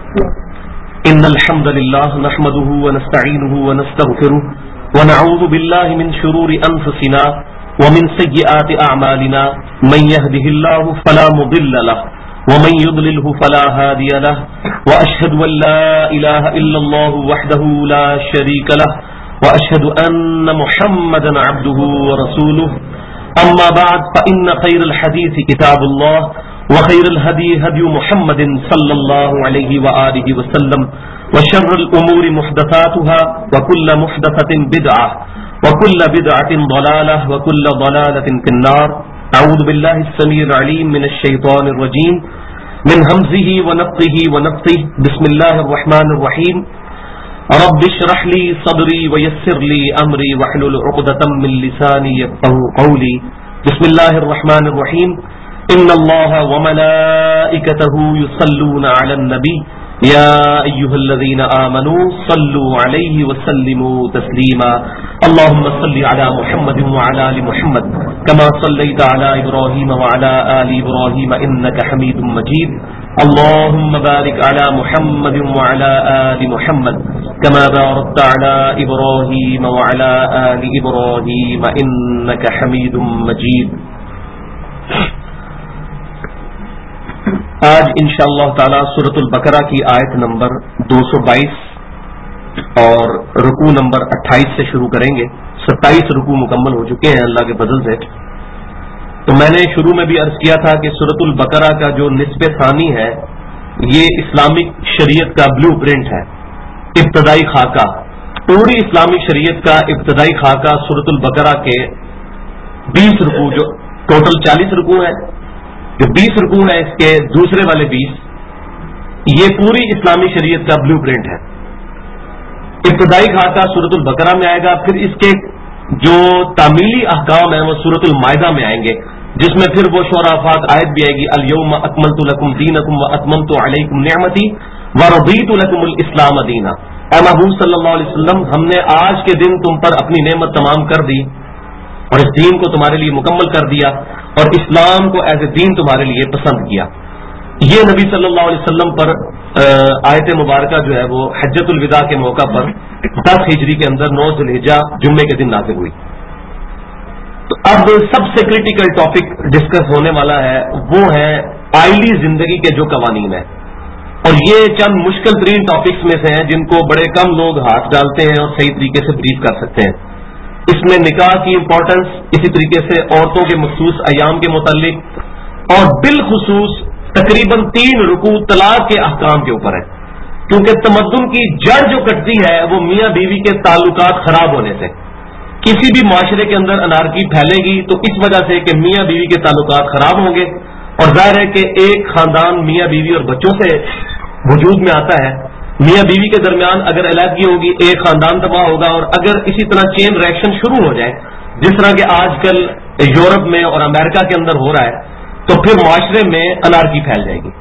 إن الحمد لله نحمده ونستعينه ونستغفره ونعوذ بالله من شرور أنفسنا ومن سيئات أعمالنا من يهده الله فلا مضل له ومن يضلله فلا هادي له وأشهد أن لا إله إلا الله وحده لا شريك له وأشهد أن محمدا عبده ورسوله أما بعد فإن خير الحديث كتاب الله وخير الهدي هدي محمد صلى الله عليه وآله وسلم وشر الأمور محدثاتها وكل محدثة بدعة وكل بدعة ضلالة وكل ضلالة في النار. أعوذ بالله السميع العليم من الشيطان الرجيم من همزه ونفخه ونفثه. بسم الله الرحمن الرحيم. رب اشرح لي صدري ويسر لي أمري واحلل عقدة من لساني يفقهوا قولي. بسم الله الرحمن الرحيم. إن الله وملائكته يصلون على النبي يا أيها الذين آمنوا صلوا عليه وسلموا تسليما. اللهم صل على محمد وعلى آل محمد كما صليت على إبراهيم وعلى آل إبراهيم إنك حميد مجيد. اللهم بارك على محمد وعلى آل محمد كما باركت على إبراهيم وعلى آل إبراهيم إنك حميد مجيد. آج انشاءاللہ تعالی سورۃ البقرہ کی آیت نمبر 222 اور رکوع نمبر 28 سے شروع کریں گے. 27 رکوع مکمل ہو چکے ہیں اللہ کے فضل سے. تو میں نے شروع میں بھی عرض کیا تھا کہ سورۃ البقرہ کا جو نصف ثانی ہے یہ اسلامک شریعت کا بلو پرنٹ ہے، ابتدائی خاکہ. پوری اسلامک شریعت کا ابتدائی خاکہ سورۃ البقرہ کے 20 رکوع، جو ٹوٹل 40 رکوع ہیں، جو 20 رکوع ہے اس کے دوسرے والے 20، یہ پوری اسلامی شریعت کا بلو پرنٹ ہے. ابتدائی خاکہ سورۃ البقرہ میں آئے گا، پھر اس کے جو تعمیلی احکام ہیں وہ سورۃ المائدہ میں آئیں گے، جس میں پھر وہ شعراء افاق آیت بھی آئے گی، الیوم اکملت لکم دینکم واتممت علیکم نعمتی ورضیت لکم الاسلام دینا. اے محبوب صلی اللہ علیہ وسلم، ہم نے آج کے دن تم پر اپنی نعمت تمام کر دی اور اس دین کو تمہارے لیے مکمل کر دیا اور اسلام کو ایز اے دین تمہارے لیے پسند کیا. یہ نبی صلی اللہ علیہ وسلم پر آیت مبارکہ جو ہے وہ حجۃ الوداع کے موقع پر 10 ہجری کے اندر 9 ذی الحجہ جمعے کے دن نازل ہوئی. تو اب سب سے کریٹیکل ٹاپک ڈسکس ہونے والا ہے وہ ہے آئلی زندگی کے جو قوانین ہیں، اور یہ چند مشکل ترین ٹاپکس میں سے ہیں جن کو بڑے کم لوگ ہاتھ ڈالتے ہیں اور صحیح طریقے سے بریف کر سکتے ہیں. اس میں نکاح کی امپورٹنس، اسی طریقے سے عورتوں کے مخصوص ایام کے متعلق، اور بالخصوص تقریباً 3 رکوع طلاق کے احکام کے اوپر ہے، کیونکہ تمدن کی جڑ جو کٹتی ہے وہ میاں بیوی کے تعلقات خراب ہونے سے. کسی بھی معاشرے کے اندر انارکی پھیلے گی تو اس وجہ سے کہ میاں بیوی کے تعلقات خراب ہوں گے، اور ظاہر ہے کہ ایک خاندان میاں بیوی اور بچوں سے وجود میں آتا ہے. میاں بیوی کے درمیان اگر علیحدگی ہوگی ایک خاندان تباہ ہوگا، اور اگر اسی طرح چین ریئیکشن شروع ہو جائے جس طرح کہ آج کل یورپ میں اور امریکہ کے اندر ہو رہا ہے تو پھر معاشرے میں انارکی پھیل جائے گی.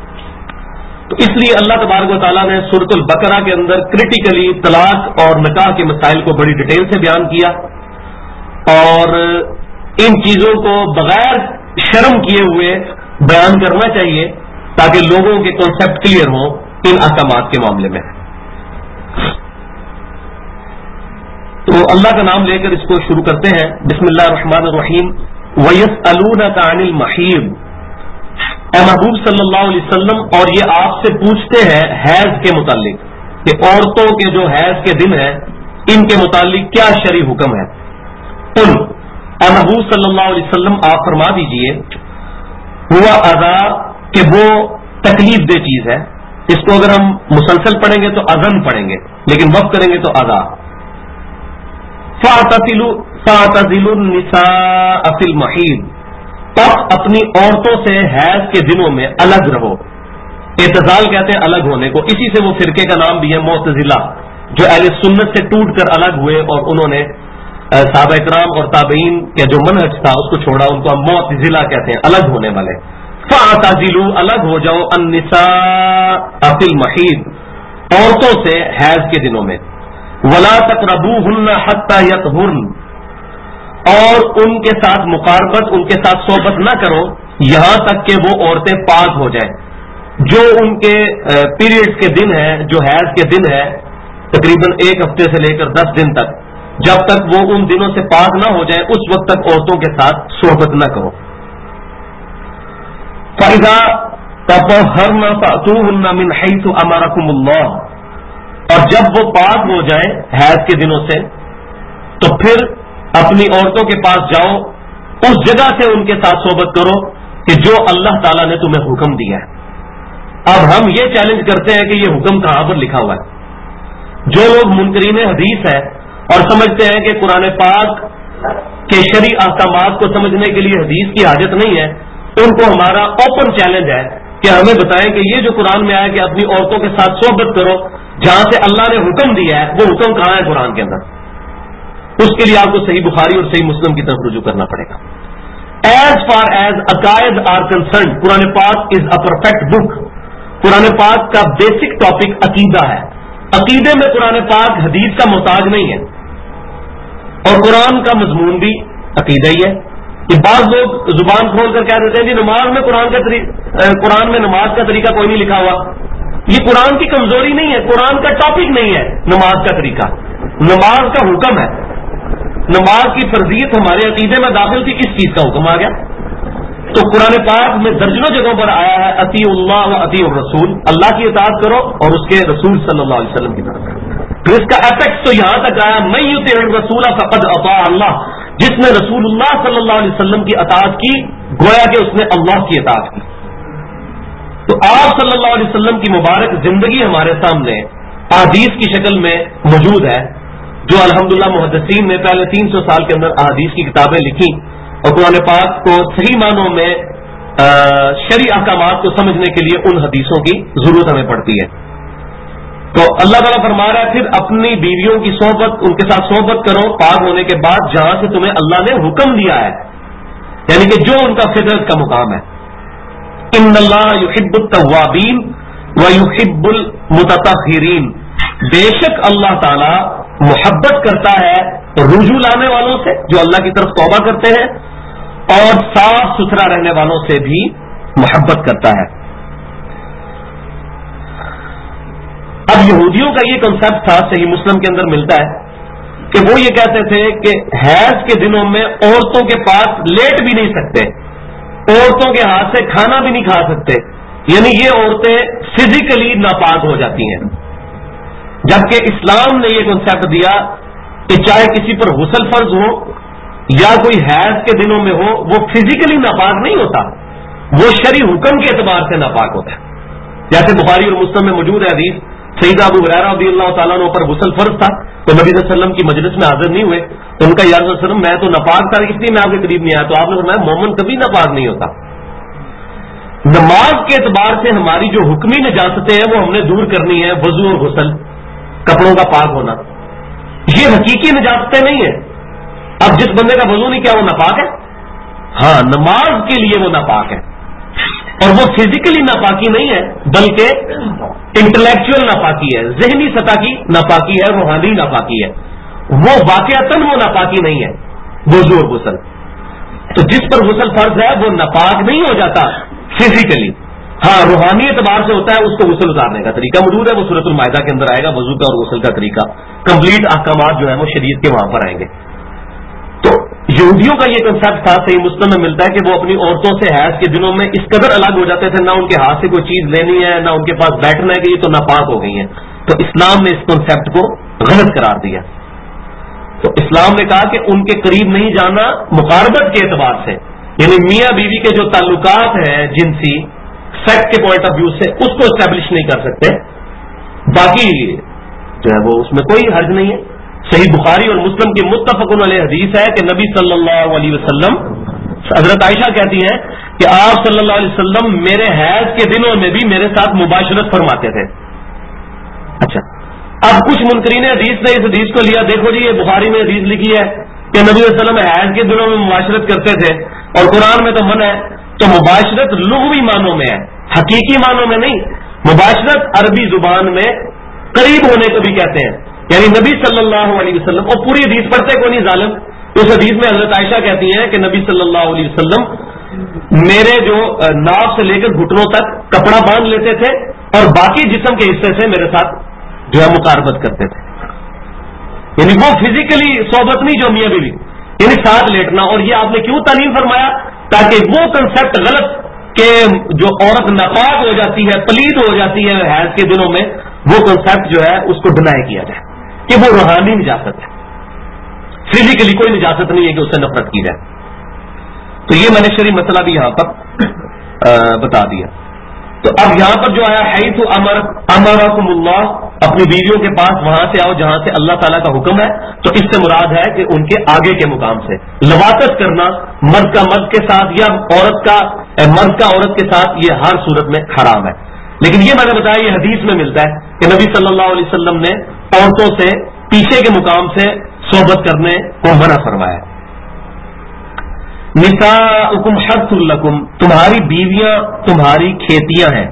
تو اس لیے اللہ تبارک و تعالیٰ نے سورۃ البقرہ کے اندر کریٹیکلی طلاق اور نکاح کے مسائل کو بڑی ڈیٹیل سے بیان کیا، اور ان چیزوں کو بغیر شرم کیے ہوئے بیان کرنا چاہیے تاکہ لوگوں کے کانسیپٹ کلیئر ہوں ان احکامات کے معاملے میں. تو اللہ کا نام لے کر اس کو شروع کرتے ہیں. بسم اللہ الرحمن الرحیم. وَيَسْأَلُونَكَ عَنِ الْمَحِيضِ. اے محبوب صلی اللہ علیہ وسلم، اور یہ آپ سے پوچھتے ہیں حیض کے متعلق کہ عورتوں کے جو حیض کے دن ہیں ان کے متعلق کیا شرعی حکم ہے. قل، اے محبوب صلی اللہ علیہ وسلم آپ فرما دیجئے، ہوا اذا، کہ وہ تکلیف دہ چیز ہے. اس کو اگر ہم مسلسل پڑھیں گے تو اذن پڑھیں گے، لیکن وقف کریں گے تو اذا. فَاعْتَزِلُوا النِّسَاءَ فِي الْمَحِيضِ، تب اپنی عورتوں سے حیض کے دنوں میں الگ رہو. اعتزال کہتے ہیں الگ ہونے کو، اسی سے وہ فرقے کا نام بھی ہے معتزلہ، جو اہل سنت سے ٹوٹ کر الگ ہوئے اور انہوں نے صحابہ کرام اور تابعین کا جو منہج تھا اس کو چھوڑا. ان کو ہم معتزلہ کہتے ہیں، الگ ہونے والے. فَاعْتَزِلُوا، الگ ہو جاؤ، النِّسَاءَ فِي الْمَحِيضِ، عورتوں سے حیض کے دنوں میں. وَلَا تَقْرَبُوهُنَّ حَتَّى يَطْهُرْنَ، اور ان کے ساتھ مقاربت، ان کے ساتھ صحبت نہ کرو یہاں تک کہ وہ عورتیں پاک ہو جائیں. جو ان کے پیریڈز کے دن ہیں، جو حیض کے دن ہے، تقریباً 1 ہفتے سے لے کر 10 دن تک، جب تک وہ ان دنوں سے پاک نہ ہو جائے اس وقت تک عورتوں کے ساتھ صحبت نہ کرو. فَإِذَا تَطَهَّرْنَ فَأْتُوهُنَّ مِنْ حَيْثُ أَمَرَكُمُ اللَّهُ، اور جب وہ پاک ہو جائیں حیض کے دنوں سے تو پھر اپنی عورتوں کے پاس جاؤ، اس جگہ سے ان کے ساتھ صحبت کرو کہ جو اللہ تعالیٰ نے تمہیں حکم دیا ہے. اب ہم یہ چیلنج کرتے ہیں کہ یہ حکم کہاں پر لکھا ہوا ہے؟ جو لوگ منکرین حدیث ہیں اور سمجھتے ہیں کہ قرآن پاک کے شرعی احکامات کو سمجھنے کے لیے حدیث کی حاجت نہیں ہے، ان کو ہمارا اوپن چیلنج ہے کہ ہمیں بتائیں کہ یہ جو قرآن میں آیا کہ اپنی عورتوں کے ساتھ صحبت کرو، جہاں سے اللہ نے حکم دیا ہے وہ حکم کہاں ہے قرآن کے اندر؟ اس کے لیے آپ کو صحیح بخاری اور صحیح مسلم کی طرف رجوع کرنا پڑے گا. ایز فار ایز عقائد آر کنسرنڈ، قرآن پاک از اے پرفیکٹ بک. قرآن پاک کا بیسک ٹاپک عقیدہ ہے. عقیدے میں قرآن پاک حدیث کا محتاج نہیں ہے، اور قرآن کا مضمون بھی عقیدہ ہی ہے. کہ بعض لوگ زبان کھول کر کہہ دیتے ہیں جی نماز میں قرآن میں نماز کا طریقہ کوئی نہیں لکھا ہوا. یہ قرآن کی کمزوری نہیں ہے، قرآن کا ٹاپک نہیں ہے نماز کا طریقہ، نماز کا حکم ہے. نماز کی فرضیت ہمارے عقیدے میں داخل تھی، کس چیز کا حکم آ گیا؟ تو قرآن پاک میں درجنوں جگہوں پر آیا ہے اطیع اللہ و اطیع الرسول، اللہ کی اطاعت کرو اور اس کے رسول صلی اللہ علیہ وسلم کی طرف کرو. پھر اس کا ایفیکٹ تو یہاں تک آیا من یطع الرسول فقد اطاع اللہ، جس نے رسول اللہ صلی اللہ علیہ وسلم کی اطاعت کی گویا کہ اس نے اللہ کی اطاعت کی. تو آپ صلی اللہ علیہ وسلم کی مبارک زندگی ہمارے سامنے احادیث کی شکل میں موجود ہے، جو الحمدللہ محدثین نے پہلے 300 سال کے اندر احادیث کی کتابیں لکھی، اور قرآن پاک کو صحیح معنوں میں شرعی احکامات کو سمجھنے کے لیے ان حدیثوں کی ضرورت ہمیں پڑتی ہے. تو اللہ تعالیٰ فرما رہا ہے پھر اپنی بیویوں کی صحبت، ان کے ساتھ صحبت کرو پاک ہونے کے بعد جہاں سے تمہیں اللہ نے حکم دیا ہے، یعنی کہ جو ان کا فطرت کا مقام ہے. ان اللہ یحب التوابین ویحب المتطہرین، بے شک اللہ تعالیٰ محبت کرتا ہے رجوع لانے والوں سے جو اللہ کی طرف توبہ کرتے ہیں، اور صاف ستھرا رہنے والوں سے بھی محبت کرتا ہے. اب یہودیوں کا یہ کنسپٹ تھا، صحیح مسلم کے اندر ملتا ہے کہ وہ یہ کہتے تھے کہ حیض کے دنوں میں عورتوں کے پاس لیٹ بھی نہیں سکتے، عورتوں کے ہاتھ سے کھانا بھی نہیں کھا سکتے، یعنی یہ عورتیں فزیکلی ناپاک ہو جاتی ہیں. جبکہ اسلام نے یہ کنسپٹ دیا کہ چاہے کسی پر غسل فرض ہو یا کوئی حیض کے دنوں میں ہو، وہ فزیکلی ناپاک نہیں ہوتا، وہ شرعی حکم کے اعتبار سے ناپاک ہوتا ہے. جیسے بخاری اور مسلم میں موجود ہے حدیث، سیدنا ابو ہریرہ رضی اللہ تعالیٰ عنہ پر غسل فرض تھا تو نبی صلی اللہ علیہ وسلم کی مجلس میں حاضر نہیں ہوئے، تو ان کا یا رسول اللہ علیہ وسلم میں تو ناپاک تھا اس لیے میں آپ کے قریب نہیں آیا. تو آپ نے فرمایا مومن کبھی ناپاک نہیں ہوتا. نماز کے اعتبار سے ہماری جو حکمی نجاستیں ہیں وہ ہم نے دور کرنی ہے، وضو اور غسل، کپڑوں کا پاک ہونا، یہ حقیقی نجاستیں نہیں ہیں. اب جس بندے کا وضو نہیں کیا وہ ناپاک ہے؟ ہاں، نماز کے لیے وہ ناپاک ہے، اور وہ فزیکلی ناپاکی نہیں ہے بلکہ انٹلیکچوئل ناپاکی ہے، ذہنی سطح کی ناپاکی ہے، روحانی ناپاکی ہے. وہ واقعتاً وہ ناپاکی نہیں ہے وضو اور غسل. تو جس پر غسل فرض ہے وہ ناپاک نہیں ہو جاتا فزیکلی، ہاں روحانی اعتبار سے ہوتا ہے. اس کو غسل اتارنے کا طریقہ موجود ہے، وہ سورۃ المائدہ کے اندر آئے گا، وضو کا اور غسل کا طریقہ، کمپلیٹ احکامات جو ہیں وہ شریعت کے وہاں پر آئیں گے. تو یہودیوں کا یہ کنسپٹ تھا، صحیح مسلم میں ملتا ہے کہ وہ اپنی عورتوں سے حیض کے دنوں میں اس قدر الگ ہو جاتے تھے، نہ ان کے ہاتھ سے کوئی چیز لینی ہے، نہ ان کے پاس بیٹھنا ہے کہ یہ تو ناپاک ہو گئی ہیں. تو اسلام نے اس کنسپٹ کو غلط قرار دیا. تو اسلام نے کہا کہ ان کے قریب نہیں جانا مقاربت کے اعتبار سے، یعنی میاں بیوی کے جو تعلقات ہیں جنسی سیکس کے پوائنٹ آف ویو سے اس کو اسٹیبلش نہیں کر سکتے، باقی جو ہے وہ اس میں کوئی حرج نہیں ہے. صحیح بخاری اور مسلم کی متفق علیہ حدیث ہے کہ نبی صلی اللہ علیہ وسلم، حضرت عائشہ کہتی ہیں کہ آپ صلی اللہ علیہ وسلم میرے حیض کے دنوں میں بھی میرے ساتھ مباشرت فرماتے تھے. اچھا، اب کچھ منکرین حدیث نے اس حدیث کو لیا، دیکھو جی یہ بخاری میں حدیث لکھی ہے کہ نبی صلی اللہ علیہ وسلم حیض کے دنوں میں مباشرت کرتے تھے اور قرآن میں تو منع ہے. تو مباشرت لغوی معنوں میں ہے، حقیقی معنوں میں نہیں. مباشرت عربی زبان میں قریب ہونے کو بھی کہتے ہیں، یعنی نبی صلی اللہ علیہ وسلم، اور پوری حدیث پڑھتے کو نہیں ظالم، اس حدیث میں حضرت عائشہ کہتی ہیں کہ نبی صلی اللہ علیہ وسلم میرے جو ناف سے لے کر گھٹنوں تک کپڑا باندھ لیتے تھے اور باقی جسم کے حصے سے میرے ساتھ جو ہے مقاربت کرتے تھے. یعنی وہ فزیکلی صحبت نہیں جو میاں بیوی, یعنی ساتھ لیٹنا. اور یہ آپ نے کیوں تعلیم فرمایا؟ تاکہ وہ کنسپٹ غلط کہ جو عورت ناپاک ہو جاتی ہے, پلید ہو جاتی ہے حیض کے دنوں میں, وہ کنسپٹ جو ہے اس کو ڈینائی کیا جائے کہ وہ روحانی نجاست ہے, فزیکلی کوئی نجاست نہیں ہے کہ اس سے نفرت کی جائے. تو یہ میں نے شرعی مسئلہ بھی یہاں پر بتا دیا. تو اب یہاں پر جو آیا حیث امرکم اللہ, اپنی بیویوں کے پاس وہاں سے آؤ جہاں سے اللہ تعالیٰ کا حکم ہے. تو اس سے مراد ہے کہ ان کے آگے کے مقام سے لواطت کرنا مرد کا مرد کے ساتھ یا مرد کا عورت کے ساتھ, یہ ہر صورت میں حرام ہے. لیکن یہ میں نے بتایا یہ حدیث میں ملتا ہے کہ نبی صلی اللہ علیہ وسلم نے عورتوں سے پیچھے کے مقام سے صحبت کرنے کو منع فرمایا. نساؤکم حرث لکم, تمہاری بیویاں تمہاری کھیتیاں ہیں.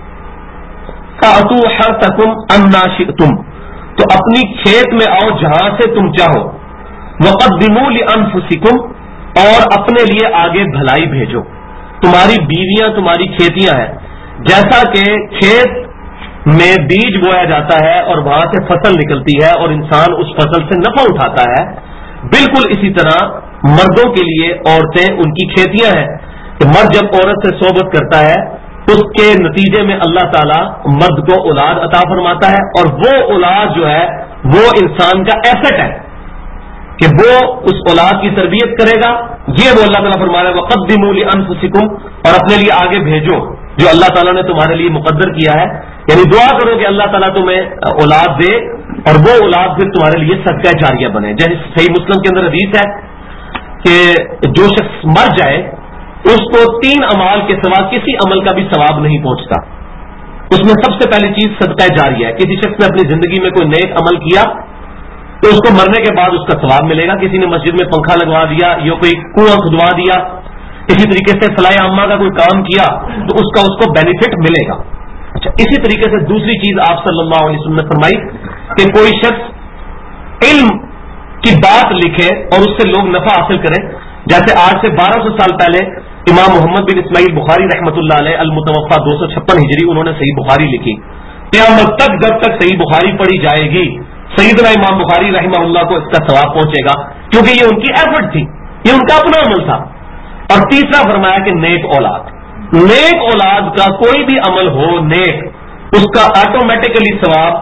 فأتوا حرثکم انا شئتم, تو اپنی کھیت میں آؤ جہاں سے تم چاہو. وقدموا لانفسکم, اور اپنے لیے آگے بھلائی بھیجو. تمہاری بیویاں تمہاری کھیتیاں ہیں. جیسا کہ کھیت میں بیج بویا جاتا ہے اور وہاں سے فصل نکلتی ہے اور انسان اس فصل سے نفع اٹھاتا ہے, بالکل اسی طرح مردوں کے لیے عورتیں ان کی کھیتیاں ہیں. کہ مرد جب عورت سے صحبت کرتا ہے اس کے نتیجے میں اللہ تعالیٰ مرد کو اولاد عطا فرماتا ہے, اور وہ اولاد جو ہے وہ انسان کا ایسٹ ہے کہ وہ اس اولاد کی تربیت کرے گا. یہ وہ اللہ تعالیٰ فرما رہا ہے وقدموا لانفسکم, اور اپنے لیے آگے بھیجو جو اللہ تعالیٰ نے تمہارے لیے مقدر کیا ہے. یعنی دعا کرو کہ اللہ تعالیٰ تمہیں اولاد دے اور وہ اولاد پھر تمہارے لیے صدقہ جاریہ بنے. جیسے صحیح مسلم کے اندر حدیث ہے کہ جو شخص مر جائے اس کو 3 اعمال کے سوا کسی عمل کا بھی ثواب نہیں پہنچتا. اس میں سب سے پہلی چیز صدقہ جاریہ ہے. کسی شخص نے اپنی زندگی میں کوئی نیک عمل کیا تو اس کو مرنے کے بعد اس کا ثواب ملے گا. کسی نے مسجد میں پنکھا لگوا دیا یا کوئی کنواں کھدوا دیا, اسی طریقے سے فلاح عامہ کا کوئی کام کیا تو اس کو بینیفٹ ملے گا. اچھا, اسی طریقے سے دوسری چیز آپ صلی اللہ علیہ وسلم نے فرمائی کہ کوئی شخص علم کی بات لکھے اور اس سے لوگ نفع حاصل کریں. جیسے آج سے 1200 سال پہلے امام محمد بن اسماعیل بخاری رحمۃ اللہ علیہ المتوفا 256 ہجری, انہوں نے صحیح بخاری لکھی. قیامت تک جب تک صحیح بخاری پڑھی جائے گی سیدنا امام بخاری رحمہ اللہ کو اس کا ثواب پہنچے گا, کیونکہ یہ ان کی ایفرٹ تھی, یہ ان کا اپنا عمل تھا. اور تیسرا فرمایا کہ نیک اولاد, نیک اولاد کا کوئی بھی عمل ہو نیک, اس کا آٹومیٹکلی ثواب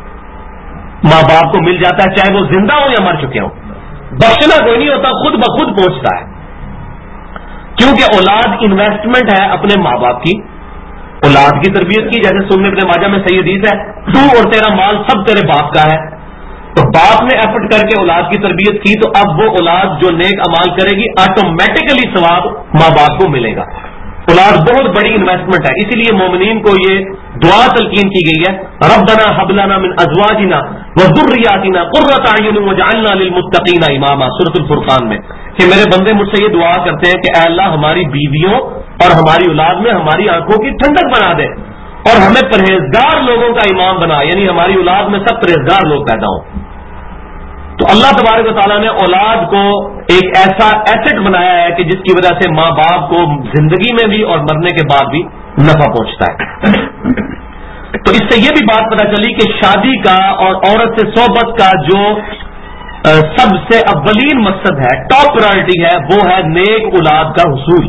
ماں باپ کو مل جاتا ہے, چاہے وہ زندہ ہو یا مر چکے ہوں. بخشنا کوئی نہیں ہوتا, خود بخود پہنچتا ہے. کیونکہ اولاد انویسٹمنٹ ہے اپنے ماں باپ کی, اولاد کی تربیت کی. جیسے سنن ابن ماجہ میں صحیح حدیث ہے, تو اور تیرا مال سب تیرے باپ کا ہے. تو باپ نے ایفرٹ کر کے اولاد کی تربیت کی تو اب وہ اولاد جو نیک امال کرے گی آٹومیٹکلی ثواب ماں باپ کو ملے گا. اولاد بہت بڑی انویسٹمنٹ ہے. اسی لیے مومنین کو یہ دعا تلقین کی گئی ہے, ربنا هب لنا من ازواجنا وذرياتنا قرة اعين واجعلنا للمتقين اماما, سورۃ الفرقان میں, کہ میرے بندے مجھ سے یہ دعا کرتے ہیں کہ اے اللہ ہماری بیویوں اور ہماری اولاد میں ہماری آنکھوں کی ٹھنڈک بنا دے اور ہمیں پرہیزگار لوگوں کا امام بنا, یعنی ہماری اولاد میں سب پرہیزگار لوگ پیدا ہوں. تو اللہ تبارک و تعالیٰ نے اولاد کو ایک ایسا ایسٹ بنایا ہے کہ جس کی وجہ سے ماں باپ کو زندگی میں بھی اور مرنے کے بعد بھی نفع پہنچتا ہے. تو اس سے یہ بھی بات پتہ چلی کہ شادی کا اور عورت سے صحبت کا جو سب سے اولین مقصد ہے, ٹاپ پرائرٹی ہے, وہ ہے نیک اولاد کا حصول.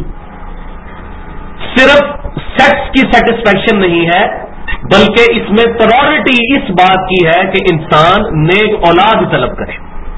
صرف سیکس کی سیٹسفیکشن نہیں ہے بلکہ اس میں پرائرٹی اس بات کی ہے کہ انسان نیک اولاد طلب کرے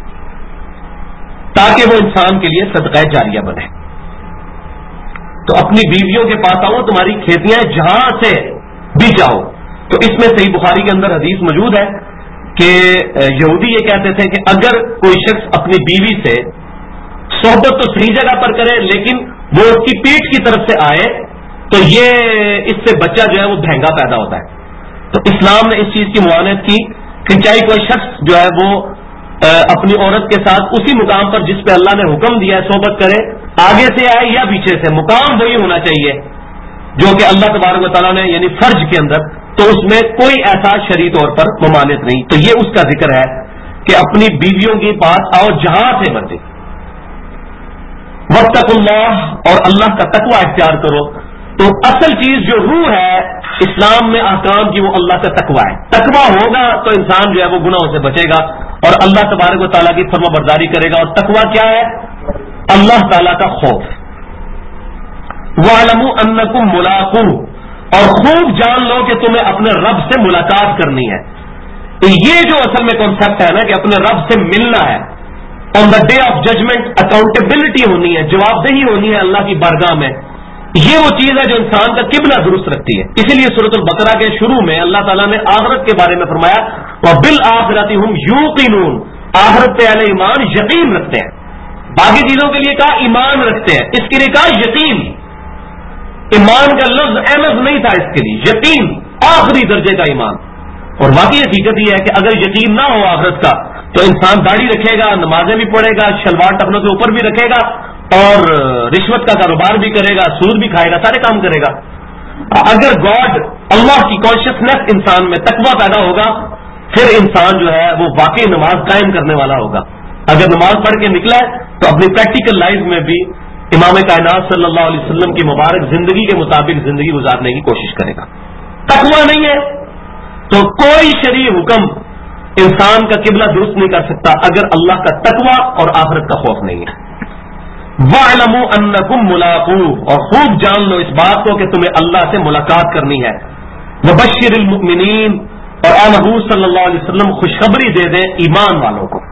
تاکہ وہ انسان کے لیے صدقہ جاریہ بنے. تو اپنی بیویوں کے پاس آؤ, تمہاری کھیتیاں جہاں سے بھی جاؤ. تو اس میں صحیح بخاری کے اندر حدیث موجود ہے کہ یہودی یہ کہتے تھے کہ اگر کوئی شخص اپنی بیوی سے صحبت تو صحیح جگہ پر کرے لیکن وہ اس کی پیٹھ کی طرف سے آئے تو یہ اس سے بچہ جو ہے وہ بھینگا پیدا ہوتا ہے. تو اسلام نے اس چیز کی معاونت کی کہ چاہے کوئی شخص جو ہے وہ اپنی عورت کے ساتھ اسی مقام پر جس پہ اللہ نے حکم دیا ہے صحبت کرے, آگے سے آئے یا پیچھے سے, مقام وہی ہونا چاہیے جو کہ اللہ تبارک و تعالیٰ نے یعنی فرض کے اندر, تو اس میں کوئی ایسا شرعی طور پر ممانعت نہیں. تو یہ اس کا ذکر ہے کہ اپنی بیویوں کے پاس آؤ جہاں سے مرضی. واتقوا اللہ، اور اللہ کا تقوی اختیار کرو. تو اصل چیز جو روح ہے اسلام میں احکام کی وہ اللہ کا تقوی ہے. تقوی ہوگا تو انسان جو ہے وہ گناہوں سے بچے گا اور اللہ تبارک و تعالیٰ کی فرما برداری کرے گا. اور تقوی کیا ہے؟ اللہ تعالیٰ کا خوف. وَاعْلَمُوا أَنَّكُمْ مُلَاقُوهُ، اور خوب جان لو کہ تمہیں اپنے رب سے ملاقات کرنی ہے. یہ جو اصل میں کانسیپٹ ہے نا کہ اپنے رب سے ملنا ہے، on the day of judgement accountability ہونی ہے، جواب دہی ہونی ہے اللہ کی بارگاہ میں. یہ وہ چیز ہے جو انسان کا قبلہ درست رکھتی ہے. اسی لیے سورۃ البقرہ کے شروع میں اللہ تعالیٰ نے آخرت کے بارے میں فرمایا وَبِالْآخِرَةِ هُمْ يُوقِنُونَ، آخرت پہ اہل ایمان یقین رکھتے ہیں. باقی چیزوں کے لیے کہا ایمان رکھتے ہیں، اس کے لیے کہا یقین. ایمان کا لفظ احمد نہیں تھا، اس کے لیے یقین آخری درجے کا ایمان. اور واقعی حقیقت یہ ہے کہ اگر یقین نہ ہو آخرت کا تو انسان داڑھی رکھے گا، نمازیں بھی پڑھے گا، شلوار ٹخنوں کے اوپر بھی رکھے گا اور رشوت کا کاروبار بھی کرے گا، سود بھی کھائے گا، سارے کام کرے گا. اگر گاڈ اللہ کی کانشیسنیس انسان میں تقویٰ پیدا ہوگا پھر انسان جو ہے وہ واقعی نماز قائم کرنے والا ہوگا. اگر نماز پڑھ کے نکلا ہے تو اپنی پریکٹیکل لائف میں بھی امام کائنات صلی اللہ علیہ وسلم کی مبارک زندگی کے مطابق زندگی گزارنے کی کوشش کرے گا. تقویٰ نہیں ہے تو کوئی شرعی حکم انسان کا قبلہ درست نہیں کر سکتا اگر اللہ کا تقویٰ اور آخرت کا خوف نہیں ہے. وَاعْلَمُوا أَنَّكُمْ مُلَاقُوهُ، اور خوب جان لو اس بات کو کہ تمہیں اللہ سے ملاقات کرنی ہے. وَبَشِّرِ الْمُؤْمِنِينَ، اور آن حضور صلی اللہ علیہ وسلم خوشخبری دے دیں ایمان والوں کو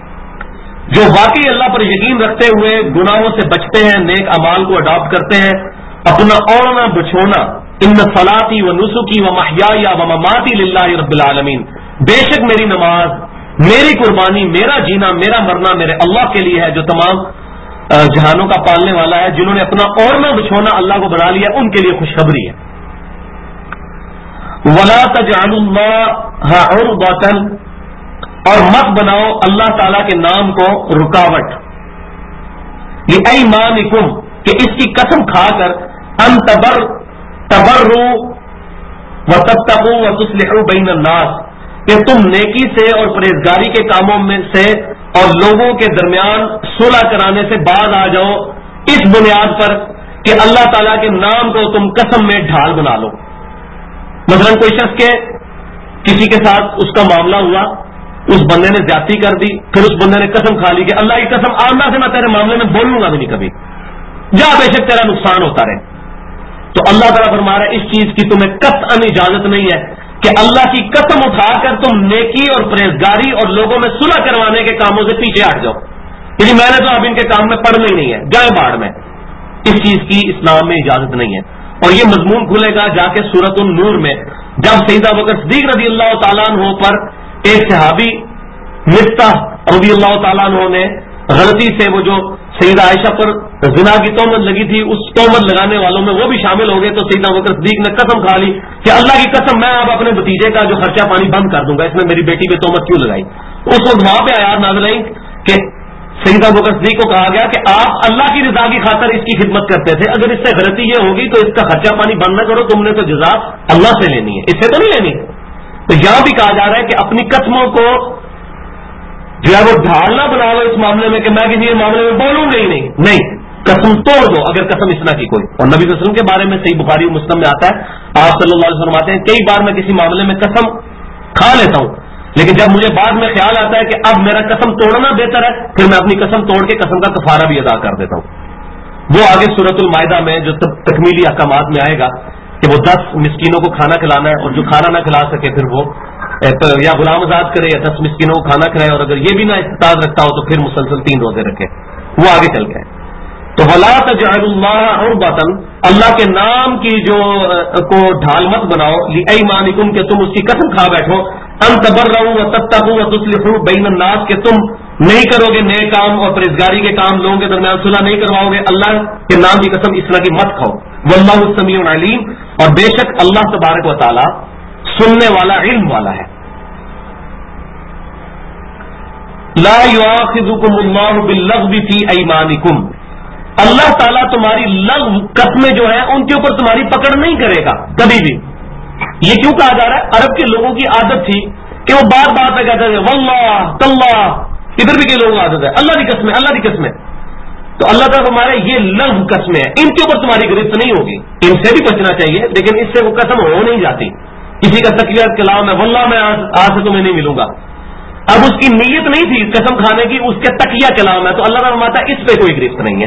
جو واقعی اللہ پر یقین رکھتے ہوئے گناہوں سے بچتے ہیں، نیک اعمال کو اڈاپٹ کرتے ہیں، اپنا اوڑھنا بچھونا. ان صلاتی و نسکی و محیائی و مماتی للہ رب العالمین، بے شک میری نماز، میری قربانی، میرا جینا، میرا مرنا میرے اللہ کے لیے ہے جو تمام جہانوں کا پالنے والا ہے. جنہوں نے اپنا اوڑھنا بچھونا اللہ کو بنا لیا ان کے لیے خوشخبری ہے. ولا تجعلوا اللہ عرضة، اور مت بناؤ اللہ تعالی کے نام کو رکاوٹ. لأیمانکم، کہ اس کی قسم کھا کر ان تبروا وتتقوا وتصلحوا بین الناس، کہ تم نیکی سے اور پرہیزگاری کے کاموں میں سے اور لوگوں کے درمیان صلح کرانے سے باز آ جاؤ، اس بنیاد پر کہ اللہ تعالیٰ کے نام کو تم قسم میں ڈھال بنا لو. مثلا کوئی شخص کے کسی کے ساتھ اس کا معاملہ ہوا، اس بندے نے زیادتی کر دی، پھر اس بندے نے قسم کھا لی کہ اللہ کی قسم آمنا سے میں تیرے معاملے میں بولوں گا بھی نہیں کبھی، جا بے شک تیرا نقصان ہوتا رہے. تو اللہ تعالیٰ فرما رہا ہے اس چیز کی تمہیں قطعاً اجازت نہیں ہے کہ اللہ کی قسم اٹھا کر تم نیکی اور پرہیزگاری اور لوگوں میں صلح کروانے کے کاموں سے پیچھے ہٹ جاؤ. یعنی میں نے تو اب ان کے کام میں پڑھنا ہی نہیں ہے، جائے باڑ میں. اس چیز کی اسلام میں اجازت نہیں ہے. اور یہ مضمون کھلے گا جا کے سورۃ النور میں، جب سیدنا ابوبکر صدیق رضی اللہ تعالیٰ عنہ پر ایک صحابی مفتاح رضی اللہ تعالیٰ عنہ نے غلطی سے وہ جو سیدہ عائشہ پر زنا کی تہمت لگی تھی، اس تہمت لگانے والوں میں وہ بھی شامل ہو گئے. تو سیدنا ابوبکر صدیق نے قسم کھا لی کہ اللہ کی قسم میں اب اپنے بھتیجے کا جو خرچہ پانی بند کر دوں گا، اس میں میری بیٹی پہ تہمت کیوں لگائی. اس وقت وہاں پہ آیات نازل آئی کہ سیدنا ابوبکر صدیق کو کہا گیا کہ آپ اللہ کی رضا کی خاطر اس کی خدمت کرتے تھے، اگر اس سے غلطی یہ ہوگی تو اس کا خرچہ پانی بند نہ کرو، تم نے تو جزا اللہ سے لینی ہے، اس سے تو نہیں لینی. تو یہاں بھی کہا جا رہا ہے کہ اپنی قسموں کو جو ہے وہ ڈھالنا بنا لو اس معاملے میں کہ میں کسی معاملے میں بولوں گا ہی نہیں، قسم توڑ دو اگر قسم اس طرح کی کوئی. اور نبی صلی اللہ علیہ وسلم کے بارے میں صحیح بخاری و مسلم میں آتا ہے، آپ صلی اللہ علیہ وسلم آتے ہیں کئی بار میں کسی معاملے میں قسم کھا لیتا ہوں، لیکن جب مجھے بعد میں خیال آتا ہے کہ اب میرا قسم توڑنا بہتر ہے، پھر میں اپنی قسم توڑ کے قسم کا کفارہ بھی ادا کر دیتا ہوں. وہ آگے سورۃ المائدہ میں جو تکمیلی احکامات میں آئے گا کہ وہ 10 مسکینوں کو کھانا کھلانا ہے، اور جو کھانا نہ کھلا سکے پھر وہ یا غلام آزاد کرے یا 10 مسکینوں کو کھانا کھلائے، اور اگر یہ بھی نہ استطاعت رکھتا ہو تو پھر مسلسل 3 روزے رکھے. وہ آگے چل گئے. تو ولا تجعلوا اللہ عرضة، اللہ کے نام کی جو کو ڈھال مت بناؤ، لایمانکم کہ تم اس کی قسم کھا بیٹھو، ان تبرؤوا وتتقوا وتصلحوا بین الناس کہ تم نہیں کرو گے نئے کام اور پرہیزگاری کے کام، لوگوں کے درمیان صلح نہیں کرواؤ گے. اللہ کے نام کی قسم اس طرح کی مت کھاؤ. واللہ السمیع العلیم، اور بے شک اللہ تبارک و تعالی سننے والا، علم والا ہے. لا یؤاخذکم اللہ باللغو فی ایمانکم، اللہ تعالیٰ تمہاری لغو قسمیں جو ہیں ان کے اوپر تمہاری پکڑ نہیں کرے گا کبھی بھی. یہ کیوں کہا جا رہا ہے؟ عرب کے لوگوں کی عادت تھی کہ وہ بات بات پہ کہتے تھے واللہ تاللہ، ادھر بھی کے لوگوں کی عادت ہے اللہ کی قسمیں اللہ کی قسمیں. تو اللہ تعالیٰ ہمارے یہ لغو قسمیں ہیں، ان کے اوپر تمہاری گرفت نہیں ہوگی، ان سے بھی بچنا چاہیے، لیکن اس سے وہ قسم ہو نہیں جاتی. کسی کا تقیہ کلام ہے واللہ میں آج سے تمہیں نہیں ملوں گا، اب اس کی نیت نہیں تھی قسم کھانے کی، اس کے تقیہ کلام ہے، تو اللہ تعالیٰ فرماتا ہے اس پہ کوئی گرفت نہیں ہے.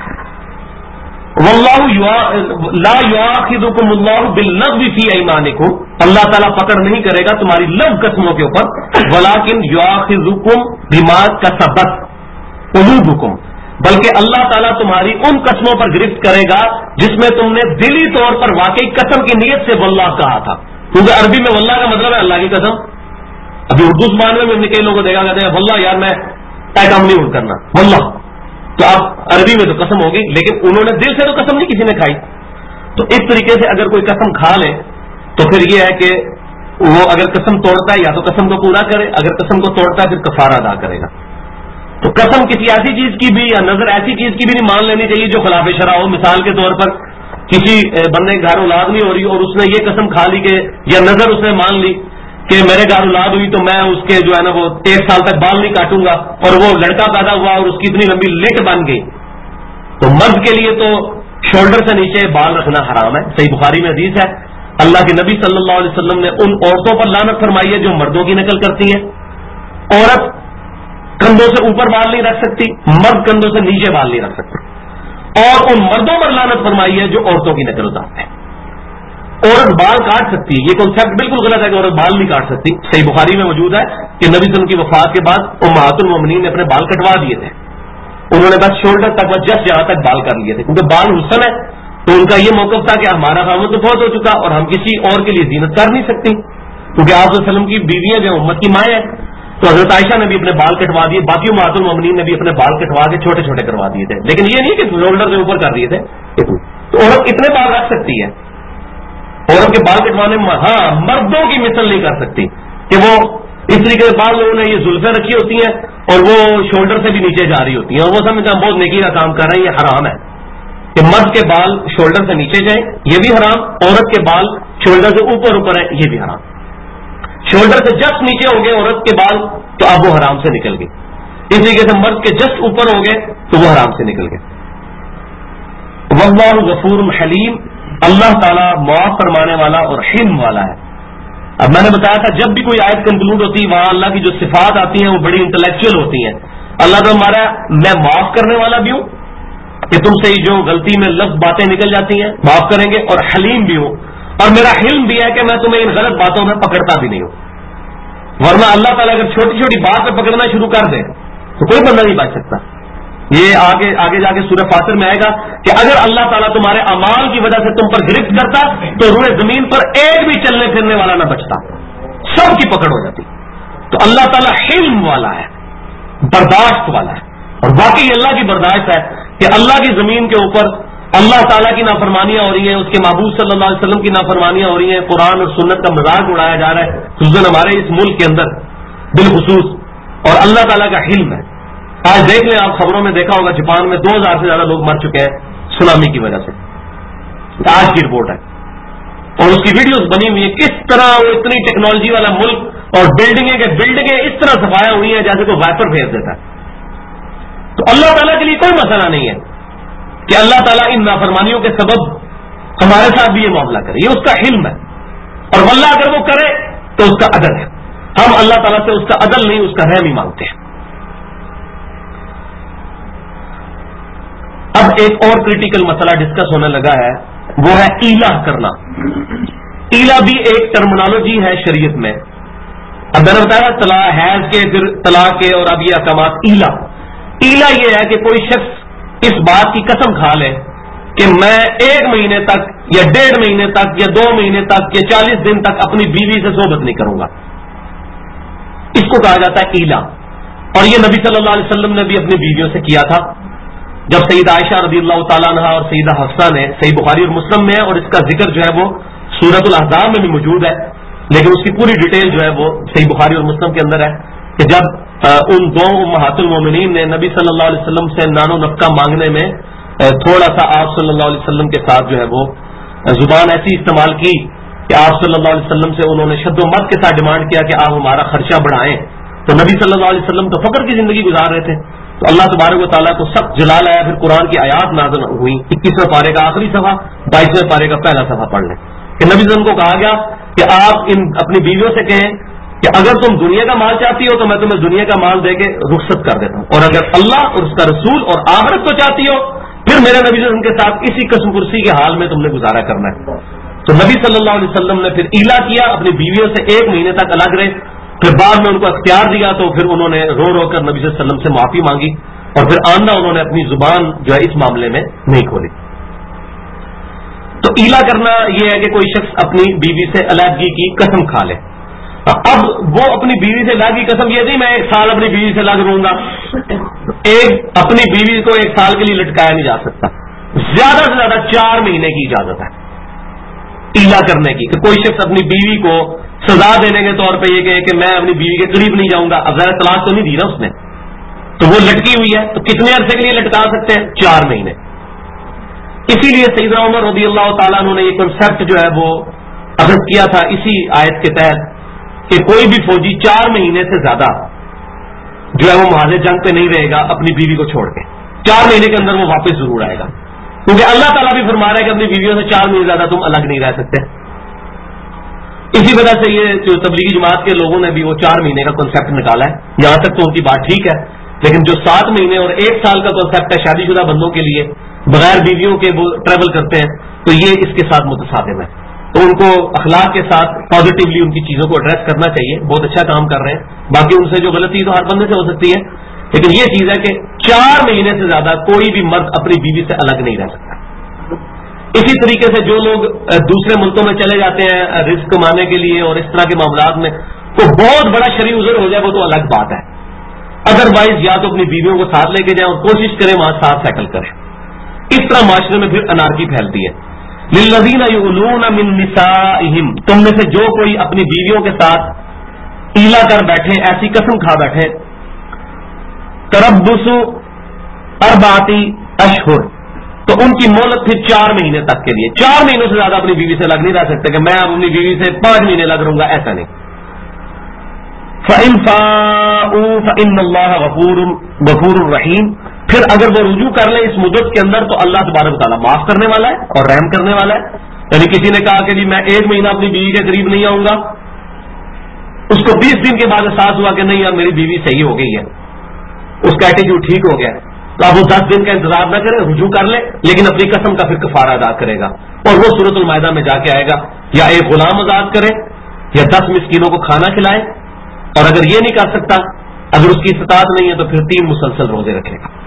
واللہ لا یؤاخذکم اللہ باللغو فی ایمانکم، اللہ تعالیٰ پکڑ نہیں کرے گا تمہاری لغو قسموں کے اوپر، ولکن یؤاخذکم بما کسبت قلوبکم، بلکہ اللہ تعالیٰ تمہاری ان قسموں پر گرفت کرے گا جس میں تم نے دلی طور پر واقعی قسم کی نیت سے واللہ کہا تھا، کیونکہ عربی میں واللہ کا مطلب ہے اللہ کی قسم. ابھی اردو زبان میں ہم نے کئی لوگوں کو دیکھا کہتے ہیں واللہ یار میں کام نہیں کرنا واللہ، تو اب عربی میں تو قسم ہوگی، لیکن انہوں نے دل سے تو قسم نہیں کسی نے کھائی. تو اس طریقے سے اگر کوئی قسم کھا لے تو پھر یہ ہے کہ وہ اگر قسم توڑتا ہے یا تو قسم کو پورا کرے، اگر قسم کو توڑتا ہے پھر کفارہ ادا کرے گا. تو قسم کسی ایسی چیز کی بھی یا نظر ایسی چیز کی بھی نہیں مان لینی چاہیے جو خلاف شرع ہو. مثال کے طور پر کسی بندے کے گھر اولاد نہیں ہو رہی اور اس نے یہ قسم کھا لی کہ یا نظر اس نے مان لی کہ میرے گھر اولاد ہوئی تو میں اس کے جو ہے نا وہ 1 سال تک بال نہیں کاٹوں گا، اور وہ لڑکا پیدا ہوا اور اس کی اتنی لمبی لٹ بن گئی. تو مرد کے لیے تو شولڈر سے نیچے بال رکھنا حرام ہے. صحیح بخاری میں حدیث ہے اللہ کے نبی صلی اللہ علیہ وسلم نے ان عورتوں پر لعنت فرمائی ہے جو مردوں کی نقل کرتی ہیں. عورت کندھوں سے اوپر بال نہیں رکھ سکتی، مرد کندھوں سے نیچے بال نہیں رکھ سکتے، اور ان مردوں پر لعنت فرمائی ہے جو عورتوں کی نقل اتارتے ہیں. عورت بال کاٹ سکتی ہے، یہ کانسیپٹ بالکل غلط ہے کہ عورت بال نہیں کاٹ سکتی. صحیح بخاری میں موجود ہے کہ نبی صلی اللہ علیہ وسلم کی وفات کے بعد امہات المومنین نے اپنے بال کٹوا دیے تھے، انہوں نے بس شولڈر تک بس جس جہاں تک بال کر لیے تھے، کیونکہ بال حسن ہے. تو ان کا یہ موقف تھا کہ ہمارا خامد تو فوت ہو چکا اور ہم کسی اور کے لیے زینت کر نہیں سکتی، کیونکہ آپ صلی اللہ علیہ وسلم کی بیویاں جو امت کی مائیں ہیں. تو حضرت عائشہ نے بھی اپنے بال کٹوا دیے، باقی امہات المومنین نے بھی اپنے بال کٹوا کے چھوٹے چھوٹے کروا دیے تھے، لیکن یہ نہیں کہ شولڈر سے اوپر کر دیے تھے. تو عورت اتنے بال رکھ سکتی ہے، عورت کے بال کٹوانے میں ہاں مردوں کی مثل نہیں کر سکتی کہ وہ اس طریقے سے بعض لوگوں نے یہ زلفیں رکھی ہوتی ہیں اور وہ شولڈر سے بھی نیچے جا رہی ہوتی ہیں اور وہ سمجھتے ہیں بہت نیکی کا کام کر رہے ہیں. یہ حرام ہے کہ مرد کے بال شولڈر سے نیچے جائیں، یہ بھی حرام. عورت کے بال شولڈر سے اوپر اوپر ہیں، یہ بھی حرام. شولڈر سے جسٹ نیچے ہو گئے عورت کے بال تو اب وہ حرام سے نکل گئے. اس طریقے سے مرد کے جسٹ اوپر ہو گئے تو وہ حرام سے نکل گئے. واللہ غفور حلیم، اللہ تعالیٰ معاف فرمانے والا اور حلم والا ہے. اب میں نے بتایا تھا جب بھی کوئی آیت کنکلوڈ ہوتی ہے وہاں اللہ کی جو صفات آتی ہیں وہ بڑی انٹلیکچوئل ہوتی ہیں. اللہ تو ہمارا میں معاف کرنے والا بھی ہوں کہ تم سے جو غلطی میں لفظ باتیں نکل جاتی ہیں معاف کریں گے، اور حلیم بھی ہوں، اور میرا حلم بھی ہے کہ میں تمہیں ان غلط باتوں میں پکڑتا بھی نہیں ہوں. ورنہ اللہ تعالیٰ اگر چھوٹی چھوٹی بات پہ پکڑنا شروع کر دے تو کوئی بندہ نہیں بچ سکتا. یہ آگے جا کے سورہ فاطر میں آئے گا کہ اگر اللہ تعالیٰ تمہارے اعمال کی وجہ سے تم پر گرفت کرتا تو روئے زمین پر ایک بھی چلنے پھرنے والا نہ بچتا، سب کی پکڑ ہو جاتی. تو اللہ تعالیٰ حلم والا ہے، برداشت والا ہے، اور واقعی اللہ کی برداشت ہے کہ اللہ کی زمین کے اوپر اللہ تعالیٰ کی نافرمانیاں ہو رہی ہیں، اس کے محبوب صلی اللہ علیہ وسلم کی نافرمانیاں ہو رہی ہیں، قرآن اور سنت کا مذاق اڑایا جا رہا ہے، خصوصاً ہمارے اس ملک کے اندر بالخصوص، اور اللہ تعالیٰ کا حلم ہے. آج دیکھ لیں آپ خبروں میں دیکھا ہوگا جاپان میں 2000 سے زیادہ لوگ مر چکے ہیں سونامی کی وجہ سے، آج کی رپورٹ ہے، اور اس کی ویڈیوز بنی ہوئی ہیں کس طرح وہ اتنی ٹیکنالوجی والا ملک اور بلڈنگیں اس طرح صفایا ہوئی ہیں جیسے کوئی وائپر پھینک دیتا ہے. تو اللہ تعالیٰ کے لیے کوئی مسئلہ نہیں ہے کہ اللہ تعالیٰ ان نافرمانیوں کے سبب ہمارے ساتھ بھی یہ معاملہ کرے، یہ اس کا حلم ہے. اور واللہ اگر وہ کرے تو اس کا عدل ہے. ہم اللہ تعالیٰ سے اس کا عدل نہیں، اس کا رحم ہی مانگتے ہیں. اب ایک اور کریٹیکل مسئلہ ڈسکس ہونے لگا ہے، وہ ہے ایلا کرنا. ایلا بھی ایک ٹرمنالوجی ہے شریعت میں. اب میں نے بتایا طلاق حیض کے، پھر طلاق کے، اور اب یہ احکامات. ایلا یہ ہے کہ کوئی شخص اس بات کی قسم کھا لے کہ میں 1 مہینے تک یا 1.5 مہینے تک یا 2 مہینے تک یا 40 دن تک اپنی بیوی سے صحبت نہیں کروں گا. اس کو کہا جاتا ہے ایلا. اور یہ نبی صلی اللہ علیہ وسلم نے بھی اپنی بیویوں سے کیا تھا. جب سیدہ عائشہ رضی اللہ تعالیٰ عنہ اور سیدہ حفصہ نے، صحیح بخاری اور مسلم میں ہے، اور اس کا ذکر جو ہے وہ سورۃ الاحزاب میں بھی موجود ہے، لیکن اس کی پوری ڈیٹیل جو ہے وہ صحیح بخاری اور مسلم کے اندر ہے، کہ جب ان 2 امہات المومنین نے نبی صلی اللہ علیہ وسلم سے نان و نفقہ مانگنے میں تھوڑا سا آپ صلی اللہ علیہ وسلم کے ساتھ جو ہے وہ زبان ایسی استعمال کی کہ آپ صلی اللہ علیہ وسلم سے انہوں نے شد و مت کے ساتھ ڈیمانڈ کیا کہ آپ ہمارا خرچہ بڑھائیں. تو نبی صلی اللہ علیہ وسلم تو فقر کی زندگی گزار رہے تھے، تو اللہ تبارک و تعالیٰ کو سخت جلال آیا. پھر قرآن کی آیات نازل ہوئی. 21ویں پارے کا آخری صفحہ، 22ویں پارے کا پہلا صفحہ پڑھ لیں کہ نبی صلی اللہ علیہ وسلم کو کہا گیا کہ آپ اپنی بیویوں سے کہیں کہ اگر تم دنیا کا مال چاہتی ہو تو میں تمہیں دنیا کا مال دے کے رخصت کر دیتا ہوں، اور اگر اللہ اور اس کا رسول اور آخرت کو چاہتی ہو پھر میرے نبی صلی اللہ علیہ وسلم کے ساتھ اسی قسم کرسی کے حال میں تم نے گزارا کرنا ہے. تو نبی صلی اللہ علیہ وسلم نے پھر ایلا کیا، اپنی بیویوں سے 1 مہینے تک الگ رہے. پھر بعد میں ان کو اختیار دیا تو پھر انہوں نے رو رو کر نبی صلی اللہ علیہ وسلم سے معافی مانگی، اور پھر آئندہ انہوں نے اپنی زبان جو ہے اس معاملے میں نہیں کھولی. تو ایلا کرنا یہ ہے کہ کوئی شخص اپنی بیوی سے علیحدگی کی قسم کھا لے. اب وہ اپنی بیوی سے علیحدگی کی قسم یہ نہیں میں 1 سال اپنی بیوی سے الگ رہوں گا. اپنی بیوی کو 1 سال کے لیے لٹکایا نہیں جا سکتا. زیادہ سے زیادہ 4 مہینے کی اجازت ہے ایلا کرنے کی، کہ کوئی شخص اپنی بیوی کو سزا دینے کے طور پہ یہ کہے کہ میں اپنی بیوی کے قریب نہیں جاؤں گا. اب ذرا طلاق تو نہیں دی نا اس نے، تو وہ لٹکی ہوئی ہے، تو کتنے عرصے کے لیے لٹکا سکتے ہیں؟ 4 مہینے. اسی لیے سیدنا عمر رضی اللہ تعالیٰ عنہ نے یہ کنسپٹ جو ہے وہ اخذ کیا تھا اسی آیت کے تحت کہ کوئی بھی فوجی 4 مہینے سے زیادہ جو ہے وہ محاذ جنگ پہ نہیں رہے گا اپنی بیوی کو چھوڑ کے. 4 مہینے کے اندر وہ واپس ضرور آئے گا، کیونکہ اللہ تعالیٰ بھی فرما رہا ہے کہ اپنی بیویوں سے 4 مہینے زیادہ تم الگ نہیں رہ سکتے. اسی وجہ سے یہ جو تبلیغی جماعت کے لوگوں نے بھی وہ 4 مہینے کا کنسپٹ نکالا ہے. یہاں تک تو ان کی بات ٹھیک ہے، لیکن جو 7 مہینے اور 1 سال کا کنسپٹ ہے شادی شدہ بندوں کے لیے بغیر بیویوں کے وہ ٹریول کرتے ہیں، تو یہ اس کے ساتھ متصادم ہے. تو ان کو اخلاق کے ساتھ پازیٹیولی ان کی چیزوں کو ایڈریس کرنا چاہیے. بہت اچھا کام کر رہے ہیں. باقی ان سے جو غلطی تو ہر بندے سے ہو سکتی ہے، لیکن یہ چیز ہے کہ 4 مہینے سے زیادہ کوئی بھی مرد اپنی بیوی سے الگ نہیں رہ سکتا. اسی طریقے سے جو لوگ دوسرے ملکوں میں چلے جاتے ہیں رزق کمانے کے لیے اور اس طرح کے معاملات میں، تو بہت بڑا شرعی عذر ہو جائے وہ تو الگ بات ہے. ادروائز یا تو اپنی بیویوں کو ساتھ لے کے جائیں اور کوشش کریں وہاں ساتھ سیٹل کریں. اس طرح معاشرے میں پھر انارکی پھیلتی ہے. للذین یؤلون من نسائہم، تم میں سے جو کوئی اپنی بیویوں کے ساتھ ایلا کر بیٹھے، ایسی قسم کھا بیٹھے، تربص 4 اشہر، تو ان کی مہلت پھر 4 مہینے تک کے لیے. 4 مہینوں سے زیادہ اپنی بیوی سے الگ نہیں رہ سکتے کہ میں اپنی بیوی سے 5 مہینے الگ رہوں گا، ایسا نہیں. فَإِن فَاءُوا فَإِنَّ اللَّهَ غَفُورٌ رَحِيمٌ، پھر اگر وہ رجوع کر لیں اس مدت کے اندر تو اللہ تبارک و تعالیٰ معاف کرنے والا ہے اور رحم کرنے والا ہے. یعنی کسی نے کہا کہ جی میں 1 مہینہ اپنی بیوی کے قریب نہیں آؤں گا، اس کو 20 دن کے بعد احساس ہوا کہ نہیں یار میری بیوی صحیح ہو گئی ہے، اس کا ایٹیٹیوڈ ٹھیک ہو گیا ہے، تو اب وہ 10 دن کا انتظار نہ کرے، رجوع کر لے، لیکن اپنی قسم کا پھر کفارہ ادا کرے گا. اور وہ سورۃ المائدہ میں جا کے آئے گا یا ایک غلام آزاد کرے یا 10 مسکینوں کو کھانا کھلائے، اور اگر یہ نہیں کر سکتا، اگر اس کی استطاعت نہیں ہے تو پھر 3 مسلسل روزے رکھے گا.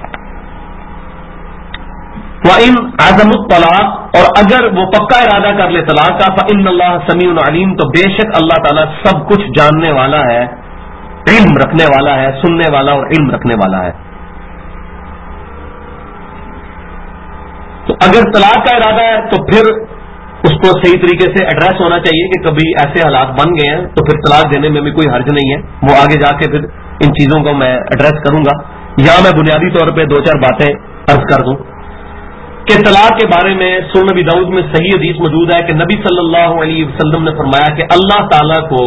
وَإِنْ عَزَمُوا الطَّلَاقَ، اور اگر وہ پکا ارادہ کر لے طلاق کا، فَإِنَّ اللَّهَ سَمِيعٌ عَلِيمٌ، تو بے شک اللہ تعالیٰ سب کچھ جاننے والا ہے، علم رکھنے والا ہے، سننے والا اور علم رکھنے والا ہے. تو اگر طلاق کا ارادہ ہے تو پھر اس کو صحیح طریقے سے ایڈریس ہونا چاہیے کہ کبھی ایسے حالات بن گئے ہیں تو پھر طلاق دینے میں بھی کوئی حرج نہیں ہے. وہ آگے جا کے پھر ان چیزوں کو میں ایڈریس کروں گا. یہاں میں بنیادی طور پہ 2-4 باتیں عرض کر دوں کہ طلاق کے بارے میں سنن نبی داؤد میں صحیح حدیث موجود ہے کہ نبی صلی اللہ علیہ وسلم نے فرمایا کہ اللہ تعالیٰ کو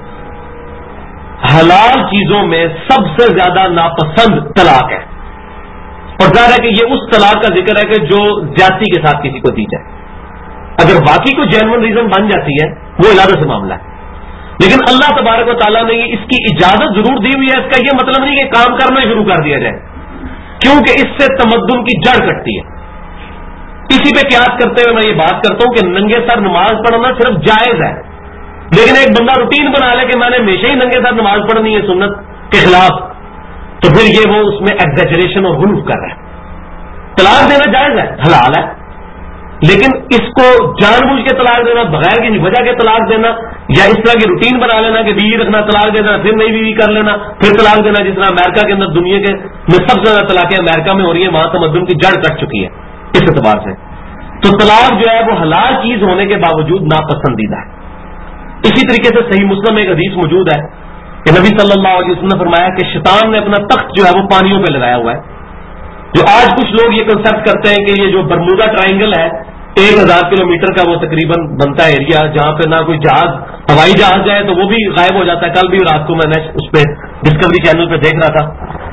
حلال چیزوں میں سب سے زیادہ ناپسند طلاق ہے. اور ظاہر ہے کہ یہ اس طلاق کا ذکر ہے کہ جو زیادتی کے ساتھ کسی کو دی جائے. اگر واقعی کوئی جینون ریزن بن جاتی ہے وہ علیحدہ سے معاملہ ہے، لیکن اللہ تبارک و تعالیٰ نے اس کی اجازت ضرور دی ہوئی ہے. اس کا یہ مطلب نہیں کہ کام کرنا شروع کر دیا جائے، کیونکہ اس سے تمدن کی جڑ کٹتی ہے. اسی پہ قیاس کرتے ہوئے میں یہ بات کرتا ہوں کہ ننگے سر نماز پڑھنا صرف جائز ہے، لیکن ایک بندہ روٹین بنا لے کہ میں نے ہمیشہ ہی ننگے سر نماز پڑھنی ہے سنت کے خلاف، تو پھر یہ وہ اس میں ایگزیجریشن اور غلو کر رہا ہے. طلاق دینا جائز ہے، حلال ہے، لیکن اس کو جان بوجھ کے طلاق دینا، بغیر کسی وجہ کے طلاق دینا، یا اس طرح کی روٹین بنا لینا کہ بیوی رکھنا طلاق دینا پھر نئی بیوی کر لینا پھر طلاق دینا، جس طرح امریکہ کے اندر دنیا کے میں سب سے زیادہ طلاقیں امریکہ میں ہو رہی ہیں، وہاں تمدن کی جڑ کٹ چکی ہے اس اعتبار سے. تو طلاق جو ہے وہ حلال چیز ہونے کے باوجود ناپسندیدہ ہے. اسی طریقے سے صحیح مسلم میں ایک حدیث موجود ہے کہ نبی صلی اللہ علیہ وسلم نے فرمایا کہ شیطان نے اپنا تخت جو ہے وہ پانیوں پہ لگایا ہوا ہے. جو آج کچھ لوگ یہ کنسپٹ کرتے ہیں کہ یہ جو برمودا ٹرائنگل ہے 1000 کلومیٹر کا وہ تقریباً بنتا ہے ایریا جہاں پہ نہ کوئی جہاز ہوائی جہاز جائے تو وہ بھی غائب ہو جاتا ہے. کل بھی رات کو میں نے اس پہ ڈسکوری چینل پہ دیکھ رہا تھا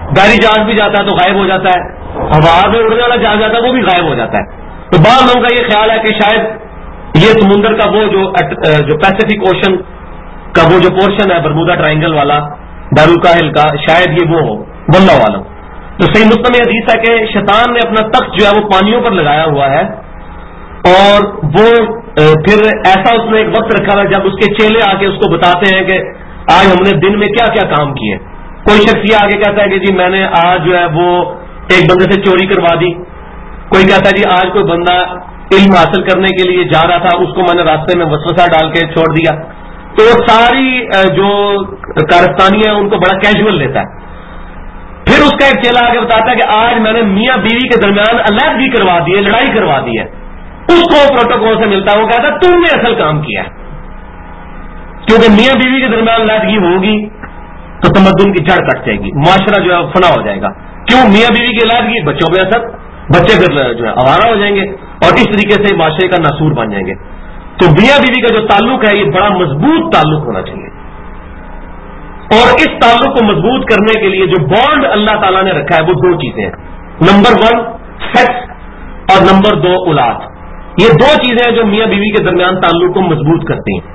بحری جہاز بھی جاتا ہے تو غائب ہو جاتا ہے, ہوا میں اڑنے والا جہاز جاتا ہے وہ بھی غائب ہو جاتا ہے. تو بعض لوگوں کا یہ خیال ہے کہ شاید یہ سمندر کا وہ جو پیسفک اوشن کا وہ جو پورشن ہے برمودا ٹرائنگل والا دارالکاہل کا, شاید یہ وہ ہو, واللہ عالم. تو صحیح مسلم میں حدیث ہے کہ شیطان نے اپنا تخت جو ہے وہ پانیوں پر لگایا ہوا ہے, اور وہ پھر ایسا اس نے ایک وقت رکھا ہوا جب اس کے چیلے آ کے اس کو بتاتے ہیں کہ آج ہم نے دن میں کیا کیا کام کیے. کوئی شخص یہ آگے کہتا ہے کہ جی میں نے آج جو ہے وہ ایک بندے سے چوری کروا دی, کوئی کہتا ہے جی آج کوئی بندہ علم حاصل کرنے کے لیے جا رہا تھا, اس کو میں نے راستے میں وسوسہ ڈال کے چھوڑ دیا. تو وہ ساری جو کارستانی ہے ان کو بڑا کیجول لیتا ہے. پھر اس کا ایک چیلا آگے بتاتا ہے کہ آج میں نے میاں بیوی کے درمیان علیحدگی کروا دی ہے, لڑائی کروا دی ہے. اس کو پروٹوکول سے ملتا ہے, وہ کہتا ہے تم نے اصل کام کیا ہے, کیونکہ میاں بیوی کے درمیان علیحدگی ہوگی تو تمدن کی جڑ کٹ جائے گی, معاشرہ جو ہے فنا ہو جائے گا. کیوں میاں بیوی کی علیحدگی, بچوں پہ اثر, بچے پھر جو ہے آوارہ ہو جائیں گے اور اس طریقے سے معاشرے کا ناسور بن جائیں گے. تو میاں بیوی کا جو تعلق ہے یہ بڑا مضبوط تعلق ہونا چاہیے, اور اس تعلق کو مضبوط کرنے کے لیے جو بانڈ اللہ تعالیٰ نے رکھا ہے وہ دو چیزیں ہیں, نمبر 1 سیکس اور نمبر 2 اولاد. یہ دو چیزیں ہیں جو میاں بیوی کے درمیان تعلق کو مضبوط کرتی ہیں.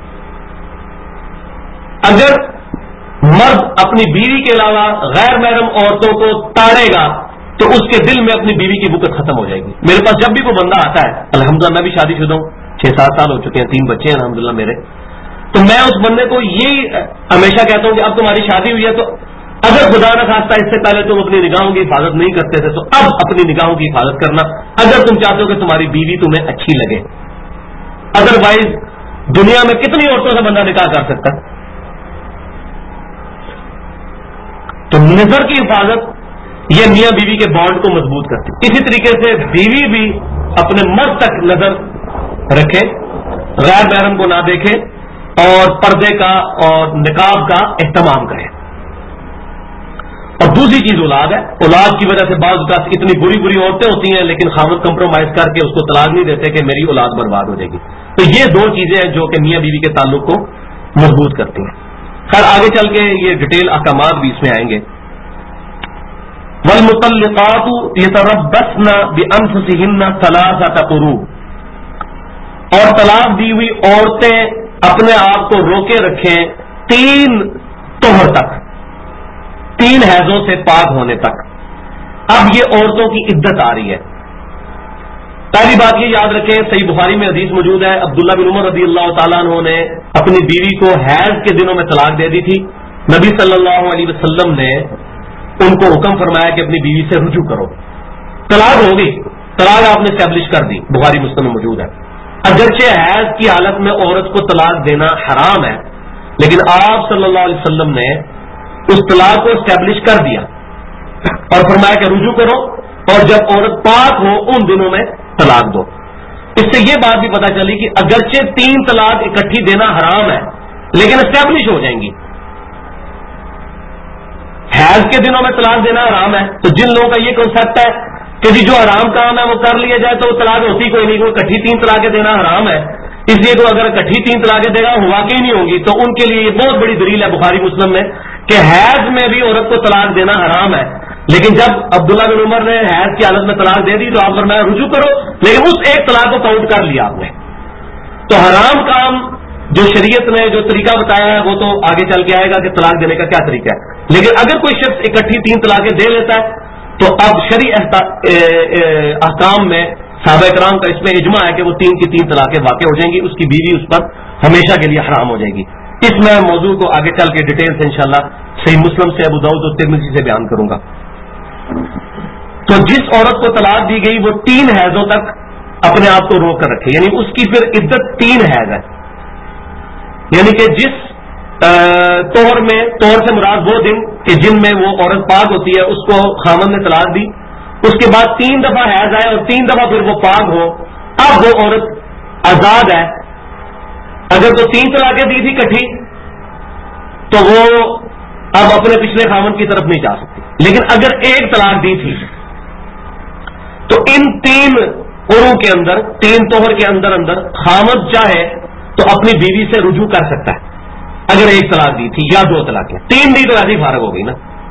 اگر مرد اپنی بیوی کے علاوہ غیر محرم عورتوں کو تاڑے گا تو اس کے دل میں اپنی بیوی کی بکت ختم ہو جائے گی. میرے پاس جب بھی کوئی بندہ آتا ہے, الحمدللہ میں بھی شادی شدہ ہوں, 6-7 سال ہو چکے ہیں, 3 بچے ہیں الحمدللہ میرے, تو میں اس بندے کو یہی ہمیشہ کہتا ہوں کہ اب تمہاری شادی ہوئی ہے تو اگر خدا نہ خواستہ اس سے پہلے تم اپنی نگاہوں کی حفاظت نہیں کرتے تھے تو اب اپنی نگاہوں کی حفاظت کرنا, اگر تم چاہتے ہو کہ تمہاری بیوی تمہیں اچھی لگے. ادروائز دنیا میں کتنی عورتوں سے بندہ نکاح کر سکتا ہے. تو نظر کی حفاظت یہ میاں بیوی کے بانڈ کو مضبوط کرتی. اسی طریقے سے بیوی بھی اپنے مرد تک نظر رکھے, غیر محرم کو نہ دیکھے, اور پردے کا اور نقاب کا اہتمام کرے. اور دوسری چیز اولاد ہے. اولاد کی وجہ سے بعض اوقات اتنی بری بری عورتیں ہوتی ہیں لیکن خاوند کمپرومائز کر کے اس کو طلاق نہیں دیتے کہ میری اولاد برباد ہو جائے گی. تو یہ دو چیزیں ہیں جو کہ میاں بیوی کے تعلق کو مضبوط کرتی ہیں. خیر آگے چل کے یہ ڈیٹیل احکامات بھی اس میں آئیں گے. والمطلقات یتربصن بانفسهن ثلاثه قروء, اور طلاق دی ہوئی عورتیں اپنے آپ کو روکے رکھیں 3 طہر تک, 3 حیضوں سے پاک ہونے تک. اب یہ عورتوں کی عدت آ رہی ہے. پہلی بات یہ یاد رکھیں, صحیح بخاری میں حدیث موجود ہے, عبداللہ بن عمر رضی اللہ تعالیٰ عنہ نے اپنی بیوی کو حیض کے دنوں میں طلاق دے دی تھی. نبی صلی اللہ علیہ وسلم نے ان کو حکم فرمایا کہ اپنی بیوی سے رجوع کرو. طلاق ہو گئی, طلاق آپ نے اسٹیبلش کر دی, بخاری مسلم میں موجود ہے. اگرچہ حیض کی حالت میں عورت کو طلاق دینا حرام ہے, لیکن آپ صلی اللہ علیہ وسلم نے اس طلاق کو اسٹیبلش کر دیا اور فرمایا کہ رجوع کرو, اور جب عورت پاک ہو ان دنوں میں طلاق دو. اس سے یہ بات بھی پتہ چلی کہ اگرچہ 3 طلاق اکٹھی دینا حرام ہے لیکن اسٹیبلش ہو جائیں گی. حیض کے دنوں میں طلاق دینا حرام ہے, تو جن لوگوں کا یہ کنسپٹ ہے کہ جی جو حرام کام ہے وہ کر لیا جائے تو وہ طلاق ہوتی کوئی نہیں, کوئی اکٹھی 3 طلاقیں دینا حرام ہے, اس لیے تو اگر اکٹھی 3 طلاقیں دے گا واقعی نہیں ہوگی. تو ان کے لیے یہ بہت بڑی دلیل ہے بخاری مسلم میں کہ حیض میں بھی عورت کو طلاق دینا حرام ہے, لیکن جب عبداللہ بن عمر نے حیض کی حالت میں طلاق دے دی تو آپ فرمایا رجوع کرو, لیکن اس ایک طلاق کو کاؤنٹ کر لیا آپ نے. تو حرام کام جو شریعت نے جو طریقہ بتایا ہے وہ تو آگے چل کے آئے گا کہ طلاق دینے کا کیا طریقہ ہے, لیکن اگر کوئی شخص اکٹھی 3 طلاقیں دے لیتا ہے تو اب شرعی احکام میں صحابہ کرام کا اس میں اجماع ہے کہ وہ 3 کی 3 طلاقیں واقع ہو جائیں گی, اس کی بیوی اس پر ہمیشہ کے لیے حرام ہو جائے گی. اس میں موضوع کو آگے چل کے ڈیٹیل سے انشاءاللہ صحیح مسلم سے, ابو داؤد اور ترمذی سے بیان کروں گا. تو جس عورت کو طلاق دی گئی وہ 3 حیضوں تک اپنے آپ کو روک کر رکھے, یعنی اس کی پھر عدت 3 حیض ہے. یعنی کہ جس طور سے مراد وہ دن کہ جن میں وہ عورت پاک ہوتی ہے اس کو خاوند نے طلاق دی, اس کے بعد 3 دفعہ حیض آئے اور 3 دفعہ پھر وہ پاک ہو, اب وہ عورت آزاد ہے. اگر تو 3 طلاقیں دی تھی کٹھی تو وہ اب اپنے پچھلے خاوند کی طرف نہیں جا سکتی, لیکن اگر ایک طلاق دی تھی تو ان 3 عروق کے اندر 3 طہر کے اندر خاوند چاہے تو اپنی بیوی سے رجوع کر سکتا ہے. اگر ایک طلاق دی تھی یا 2 طلاقیں, 3 دی تو ایسی فارغ ہو گئی نا.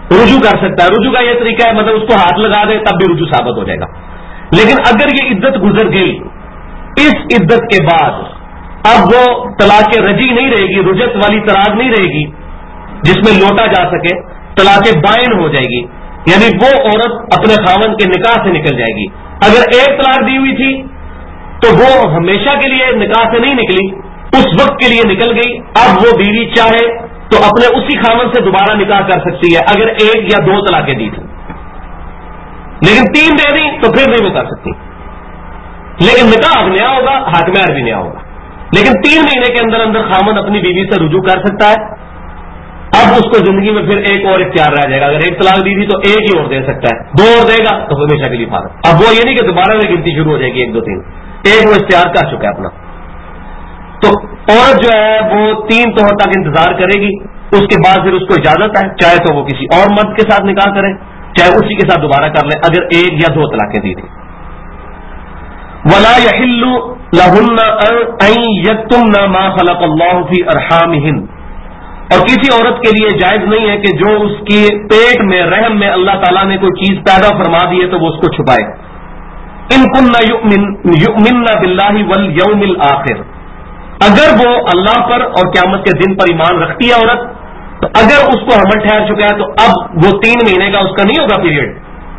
رجوع کر سکتا ہے. رجوع کا یہ طریقہ ہے مطلب اس کو ہاتھ لگا دے تب بھی رجوع ثابت ہو جائے گا. لیکن اگر یہ عدت گزر گئی, اس عدت کے بعد اب وہ طلاق رجی نہیں رہے گی, رجت والی طلاق نہیں رہے گی جس میں لوٹا جا سکے, طلاق بائن ہو جائے گی. یعنی وہ عورت اپنے خاوند کے نکاح سے نکل جائے گی. اگر ایک طلاق دی ہوئی تھی تو وہ ہمیشہ کے لیے نکاح سے نہیں نکلی, اس وقت کے لیے نکل گئی. اب وہ بیوی چاہے تو اپنے اسی خاوند سے دوبارہ نکاح کر سکتی ہے اگر ایک یا 2 طلاقیں دی تھی, لیکن 3 دے دی تو پھر نہیں وہ کر سکتی. لیکن نکاح اب نیا ہوگا, حاکم مہر بھی نیا ہوگا. لیکن 3 مہینے کے اندر اندر خاوند اپنی بیوی سے رجوع کر سکتا ہے. اب اس کو زندگی میں پھر ایک اور اختیار رہ جائے گا. اگر ایک طلاق دی تھی تو ایک ہی اور دے سکتا ہے, 2 اور دے گا تو ہمیشہ کے لیے فارغ. اب وہ یہ نہیں کہ دوبارہ سے گنتی شروع ہو جائے گی 1 2 3, ایک وہ اختیار کر چکا ہے اپنا. تو عورت جو ہے وہ 3 طہر تک انتظار کرے گی. اس کے بعد پھر اس کو اجازت ہے چاہے تو وہ کسی اور مرد کے ساتھ نکاح کرے, چاہے اسی کے ساتھ دوبارہ کر لے اگر 1 یا 2 طلاقیں دی تھی. وَلَا يَحِلُّ لَهُنَّ أَن يَكْتُمْنَ مَا خَلَقَ اللَّهُ فِي أَرْحَامِهِنَّ, اور کسی عورت کے لیے جائز نہیں ہے کہ جو اس کے پیٹ میں رحم میں اللہ تعالیٰ نے کوئی چیز پیدا فرما دی ہے تو وہ اس کو چھپائے. ان كن يؤمن بالله واليوم الآخر, اگر وہ اللہ پر اور قیامت کے دن پر ایمان رکھتی ہے عورت, تو اگر اس کو حمل ٹھہر چکا ہے تو اب وہ 3 مہینے کا اس کا نہیں ہوگا پیریڈ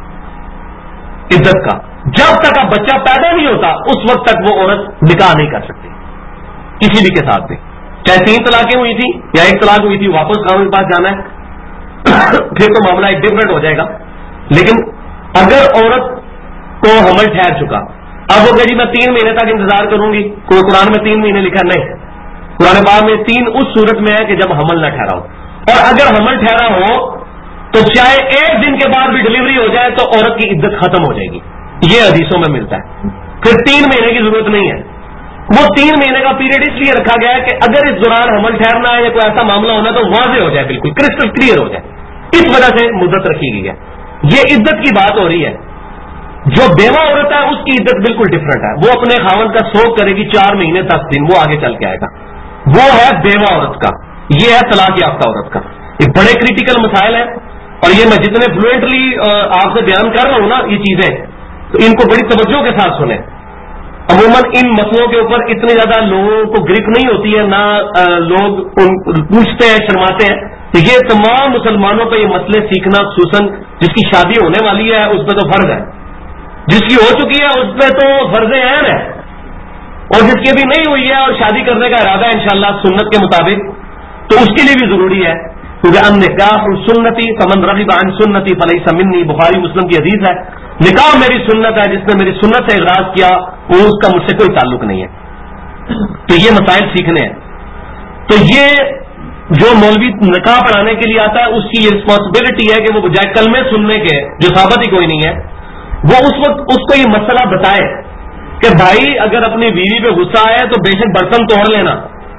عدت کا. جب تک اب بچہ پیدا نہیں ہوتا اس وقت تک وہ عورت نکاح نہیں کر سکتی کسی بھی کے ساتھ بھی, چاہے 3 طلاقیں ہوئی تھی یا 1 طلاق ہوئی تھی, واپس خاوند کے پاس جانا ہے پھر تو معاملہ ایک ڈفرنٹ ہو جائے گا. لیکن اگر عورت کو حمل ٹھہر چکا, اب وہ کہ جی میں 3 مہینے تک انتظار کروں گی, کوئی قرآن میں 3 مہینے لکھا نہیں, قرآن پاک میں 3 اس صورت میں ہے کہ جب حمل نہ ٹھہرا ہو. اور اگر حمل ٹھہرا ہو تو چاہے 1 دن کے بعد بھی ڈلیوری ہو جائے تو عورت کی عدت ختم ہو جائے گی. یہ حدیثوں میں ملتا ہے. پھر 3 مہینے کی ضرورت نہیں ہے. وہ 3 مہینے کا پیریڈ اس لیے رکھا گیا ہے کہ اگر اس دوران حمل ٹھہرنا ہے یا کوئی ایسا معاملہ ہونا تو واضح ہو جائے, بالکل کرسٹل کلیئر ہو جائے. اس وجہ سے مدت رکھی گئی ہے. یہ عدت کی بات ہو رہی ہے. جو بیوہ عورت ہے اس کی عدت بالکل ڈفرنٹ ہے. وہ اپنے خاوند کا سوگ کرے گی 4 مہینے 10 دن, وہ آگے چل کے آئے گا. وہ ہے بیوہ عورت کا, یہ ہے طلاق یافتہ عورت کا. یہ بڑے کریٹیکل مسائل ہیں, اور یہ میں جتنے فلوئنٹلی آپ سے بیان کر رہا ہوں نا یہ چیزیں, تو ان کو بڑی توجہ کے ساتھ سنیں. عموماً ان مسئلوں کے اوپر اتنے زیادہ لوگوں کو گرپ نہیں ہوتی ہے, نہ لوگ پوچھتے ہیں, شرماتے ہیں. تو یہ تمام مسلمانوں پہ یہ مسئلے سیکھنا, خصوصاً جس کی شادی ہونے والی ہے اس پہ تو فرض ہے, جس کی ہو چکی ہے اس پہ تو فرض عین ہے, اور جس کی ابھی نہیں ہوئی ہے اور شادی کرنے کا ارادہ ہے انشاءاللہ سنت کے مطابق, تو اس کے لیے بھی ضروری ہے. کیونکہ النکاح سنتی فمن رغب عن سنتی فلیس منی, بخاری مسلم کی حدیث ہے. نکاح میری سنت ہے, جس نے میری سنت سے اغراض کیا وہ اس کا مجھ سے کوئی تعلق نہیں ہے. تو یہ مسائل سیکھنے ہیں. تو یہ جو مولوی نکاح پڑھانے کے لیے آتا ہے اس کی یہ رسپانسبلٹی ہے کہ وہ بجائے کلمے سننے کے جو ثابت ہی کوئی نہیں ہے, وہ اس وقت اس کو یہ مسئلہ بتائے کہ بھائی اگر اپنی بیوی پہ غصہ آئے تو بے شک برتن توڑ لینا,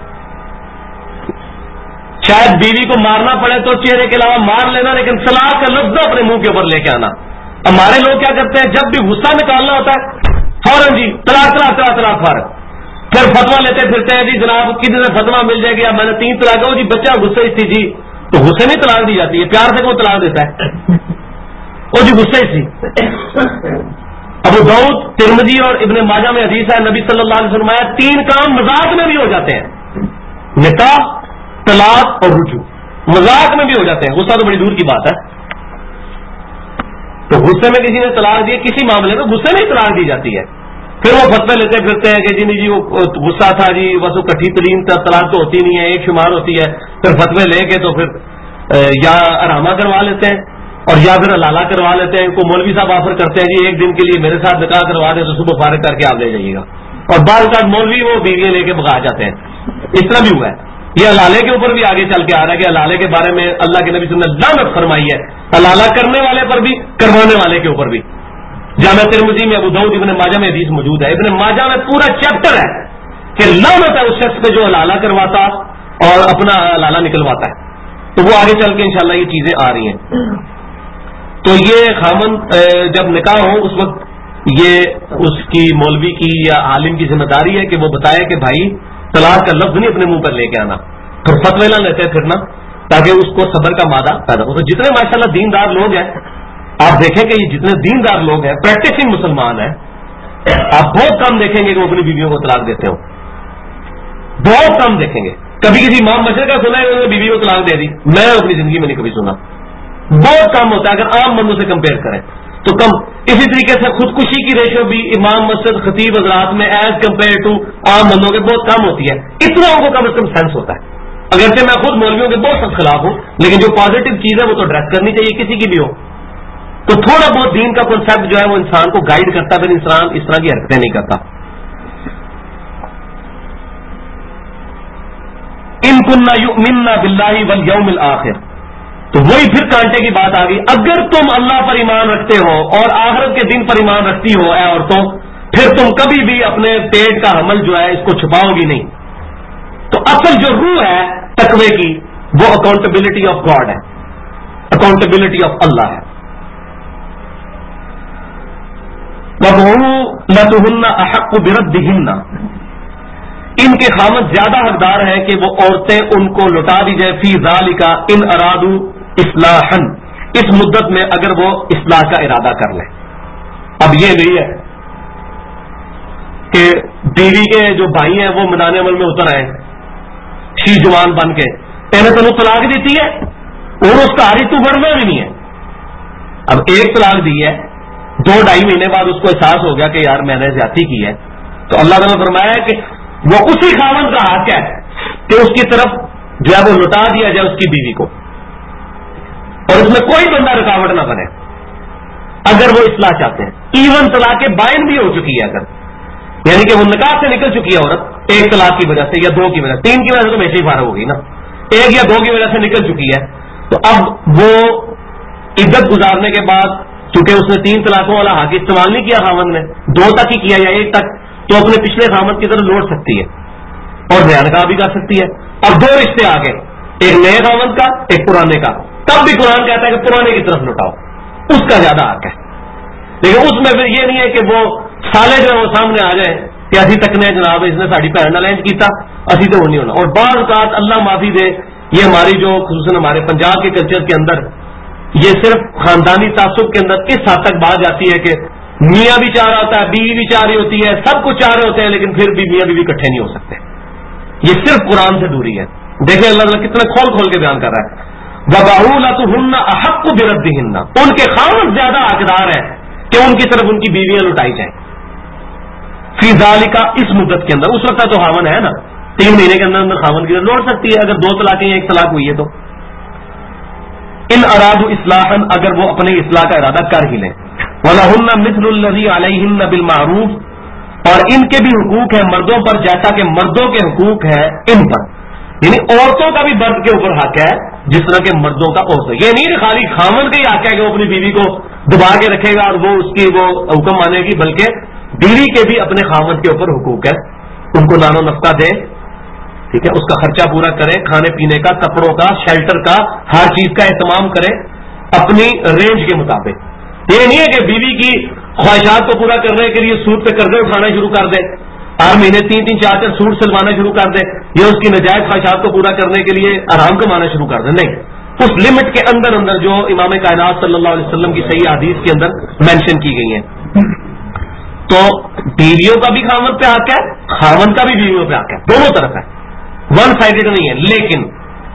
شاید بیوی کو مارنا پڑے تو چہرے کے علاوہ مار لینا, لیکن طلاق کا لفظ اپنے منہ کے اوپر لے کے آنا. ہمارے لوگ کیا کرتے ہیں, جب بھی غصہ نکالنا ہوتا ہے فوراً جی طلاق طلاق طلاق طلاق فارغ, پھر فتوا لیتے پھرتے ہیں جی جناب کدھر سے فتوا مل جائے گی, اب میں نے 3 طلاق ہو جی بچہ غصے تھی جی, تو غصے میں طلاق دی جاتی ہے, پیار سے کون طلاق دیتا ہے, وہ جی غصے تھی. ابو داؤد ترمذی اور ابن ماجہ میں حدیث ہے, نبی صلی اللہ علیہ وسلم آیا 3 کام مذاق میں بھی ہو جاتے ہیں, نکاح طلاق اور رجوع مذاق میں بھی ہو جاتے ہیں. غصہ تو بڑی دور کی بات ہے. تو غصے میں کسی نے طلاق دی, کسی معاملے میں غصے میں ہی طلاق دی جاتی ہے. پھر وہ فتوے لیتے پھرتے ہیں کہ جی نہیں جی وہ غصہ تھا جی, بس وہ کٹھی ترین طلاق تو ہوتی نہیں ہے, ایک شمار ہوتی ہے. پھر فتوے لے کے تو پھر یا ارامہ کروا لیتے ہیں اور یا پھر حلالہ کروا لیتے ہیں. کو مولوی صاحب آفر کرتے ہیں جی 1 دن کے لیے میرے ساتھ نکاح کروا دیں تو صبح فارغ کر کے آپ لے جائیے گا, اور بعض اوقات مولوی وہ بیویاں لے کے بھگا جاتے ہیں. اس طرح بھی ہوا ہے. یہ حلالے کے اوپر بھی آگے چل کے آ رہا ہے کہ حلالے کے بارے میں اللہ کے نبی صلی اللہ علیہ وسلم نے لعنت فرمائی ہے, حلالہ کرنے والے پر بھی کروانے والے کے اوپر بھی. جامع ترمذی میں, ابو داؤد ابن ماجہ میں حدیث موجود ہے. ابن ماجہ میں پورا چیپٹر ہے کہ لعنت ہے اس شخص پہ جو حلالہ کرواتا اور اپنا حلالہ نکلواتا ہے. تو وہ آگے چل کے انشاءاللہ یہ چیزیں آ رہی ہیں. تو یہ خامند جب نکاح ہو اس وقت یہ اس کی مولوی کی یا عالم کی ذمہ داری ہے کہ وہ بتائے کہ بھائی طلاق کا لفظ نہیں اپنے منہ پر لے کے آنا, پھر فتوی نہ لیتے پھرنا. تاکہ اس کو صبر کا مادہ پیدا ہو. تو جتنے ماشاءاللہ دیندار لوگ ہیں آپ دیکھیں کہ یہ جتنے دیندار لوگ ہیں پریکٹسنگ مسلمان ہیں آپ بہت کم دیکھیں گے کہ وہ اپنی بیویوں کو طلاق دیتے ہو. بہت کم دیکھیں گے. کبھی کسی امام مسجد کا سنا ہے انہوں نے بیوی کو طلاق دے دی؟ میں اپنی زندگی میں نہیں کبھی سنا. بہت کم ہوتا ہے اگر عام بندوں سے کمپیئر کریں تو کم. اسی طریقے سے خودکشی کی ریشو بھی امام مسجد خطیب حضرات میں ایز کمپیئر ٹو عام بندوں کے بہت کم ہوتی ہے. اتنا ان کو کم از کم سینس ہوتا ہے. اگرچہ میں خود مولویوں کے بہت سخت خلاف ہوں لیکن جو پازیٹو چیز ہے وہ تو ڈریس کرنی چاہیے کسی کی بھی ہو. تو تھوڑا بہت دین کا کنسپٹ جو ہے وہ انسان کو گائیڈ کرتا ہے پھر انسان اس طرح کی حرکتیں نہیں کرتا. ان کننا یؤمننا باللہ والیوم الآخر. تو وہی پھر کانٹے کی بات آ گئی. اگر تم اللہ پر ایمان رکھتے ہو اور آخرت کے دن پر ایمان رکھتی ہو اے عورتوں پھر تم کبھی بھی اپنے پیٹ کا حمل جو ہے اس کو چھپاؤ گی نہیں. تو اصل جو روح ہے تقوی کی وہ اکاؤنٹیبلٹی آف گاڈ ہے, اکاؤنٹیبلٹی آف اللہ ہے. وَبُعُولَتُهُنَّ أَحَقُّ بِرَدِّهِنَّ. ان کے خامد زیادہ حقدار ہے کہ وہ عورتیں ان کو لوٹا دی جائے فی ذالک ان ارادو اصلاحا, اس مدت میں اگر وہ اصلاح کا ارادہ کر لیں. اب یہ نہیں ہے کہ بیوی کے جو بھائی ہیں وہ میدان عمل میں اتر آئے شی جوان بن کے انہیں تو طلاق دیتی ہے اور اس کا حاری تو بڑھنا بھی نہیں ہے. اب ایک طلاق دی ہے 2-2.5 مہینے بعد اس کو احساس ہو گیا کہ یار میں نے زیادتی کی ہے تو اللہ تعالیٰ نے فرمایا کہ وہ اسی خاوند کا حق ہے کہ اس کی طرف جو ہے وہ لوٹا دیا جائے اس کی بیوی کو اور اس میں کوئی بندہ رکاوٹ نہ بنے اگر وہ اصلاح چاہتے ہیں. ایون طلاق بائن بھی ہو چکی ہے اگر یعنی کہ وہ نکاح سے نکل چکی ہے عورت ایک طلاق کی وجہ سے یا 2 کی وجہ سے 3 کی وجہ سے تو ویسے ہی فارغ ہوگی نا, 1 یا 2 کی وجہ سے نکل چکی ہے تو اب وہ عدت گزارنے کے بعد چونکہ اس نے 3 طلاقوں والا حق استعمال نہیں کیا خامد نے 2 تک ہی کیا یا 1 تک تو اپنے پچھلے خامد کی طرف لوٹ سکتی ہے اور نیا نکاح بھی کر سکتی ہے. اب 2 رشتے آ گئے ایک نئے خامد کا ایک پرانے کا. تب بھی قرآن کہتا ہے کہ پرانے کی طرف لوٹاؤ اس کا زیادہ حق ہے. لیکن اس میں پھر یہ نہیں ہے کہ وہ سالے جو ہے وہ سامنے آ جائیں کہ اسی تک نے جناب اس نے ساڑی بھن نہ لینج کیتا اسی تو وہ نہیں ہونا. اور بعض اوقات اللہ معافی دے یہ ہماری جو خصوصاً ہمارے پنجاب کے کلچر کے اندر یہ صرف خاندانی تعصب کے اندر اس حد تک بات جاتی ہے کہ میاں بھی چاہ رہا ہوتا ہے بیوی بھی چاہ رہی ہوتی ہے سب کچھ چاہ رہے ہوتے ہیں لیکن پھر بھی میاں بیوی اکٹھے نہیں ہو سکتے. یہ صرف قرآن سے دوری ہے. دیکھیں اللہ تعالیٰ کتنا کھول کے بیان کر رہا ہے. وَبَعُولَتُهُنَّ أَحَقُّ بِرَدِّهِنَّ. ان کے خاوند زیادہ حقدار ہے کہ ان کی طرف ان کی بیویاں لٹائی جائیں فی ذالک اس مدت کے اندر. اس وقت تو خاوند ہے نا 3 مہینے کے اندر خاوند کی طرف لوٹ سکتی ہے اگر 2 طلاقیں یا 1 طلاق ہوئی ہے تو. ان ارادو اصلاحا اگر وہ اپنے اصلاح کا ارادہ کر ہی لیں. وَلَهُنَّ مِثْلُ الَّذِي عَلَيْهِنَّ بِالْمَعْرُوفِ. اور ان کے بھی حقوق ہیں مردوں پر جیسا کہ مردوں کے حقوق ہے ان پر. یعنی عورتوں کا بھی مرد کے اوپر حق ہے جس طرح کے مردوں کا عورتوں. یہ نہیں خالی خامن کا ہی حق ہے کہ وہ اپنی بیوی کو دبا کے رکھے گا اور وہ اس کی وہ حکم مانے گی بلکہ بیوی کے بھی اپنے خامن کے اوپر حقوق ہے. ان کو نان و نفقہ دے ٹھیک ہے اس کا خرچہ پورا کرے کھانے پینے کا کپڑوں کا شیلٹر کا ہر چیز کا اہتمام کرے اپنی رینج کے مطابق. یہ نہیں ہے کہ بیوی کی خواہشات کو پورا کرنے کے لیے سوٹ پہ قرضے اٹھانا شروع کر دے ہر مہینے 3-3 4-4 سوٹ سلوانا شروع کر دے یا اس کی نجائز خواہشات کو پورا کرنے کے لیے آرام کمانا شروع کر دے. نہیں اس لمٹ کے اندر اندر جو امام کائنات صلی اللہ علیہ وسلم کی صحیح حدیث کے اندر مینشن کی گئی ہیں. تو بیویوں کا بھی خاوند پہ حق ہے خاوند کا بھی بیویوں پہ حق ہے دونوں طرف ہے ون سائڈڈ نہیں ہے. لیکن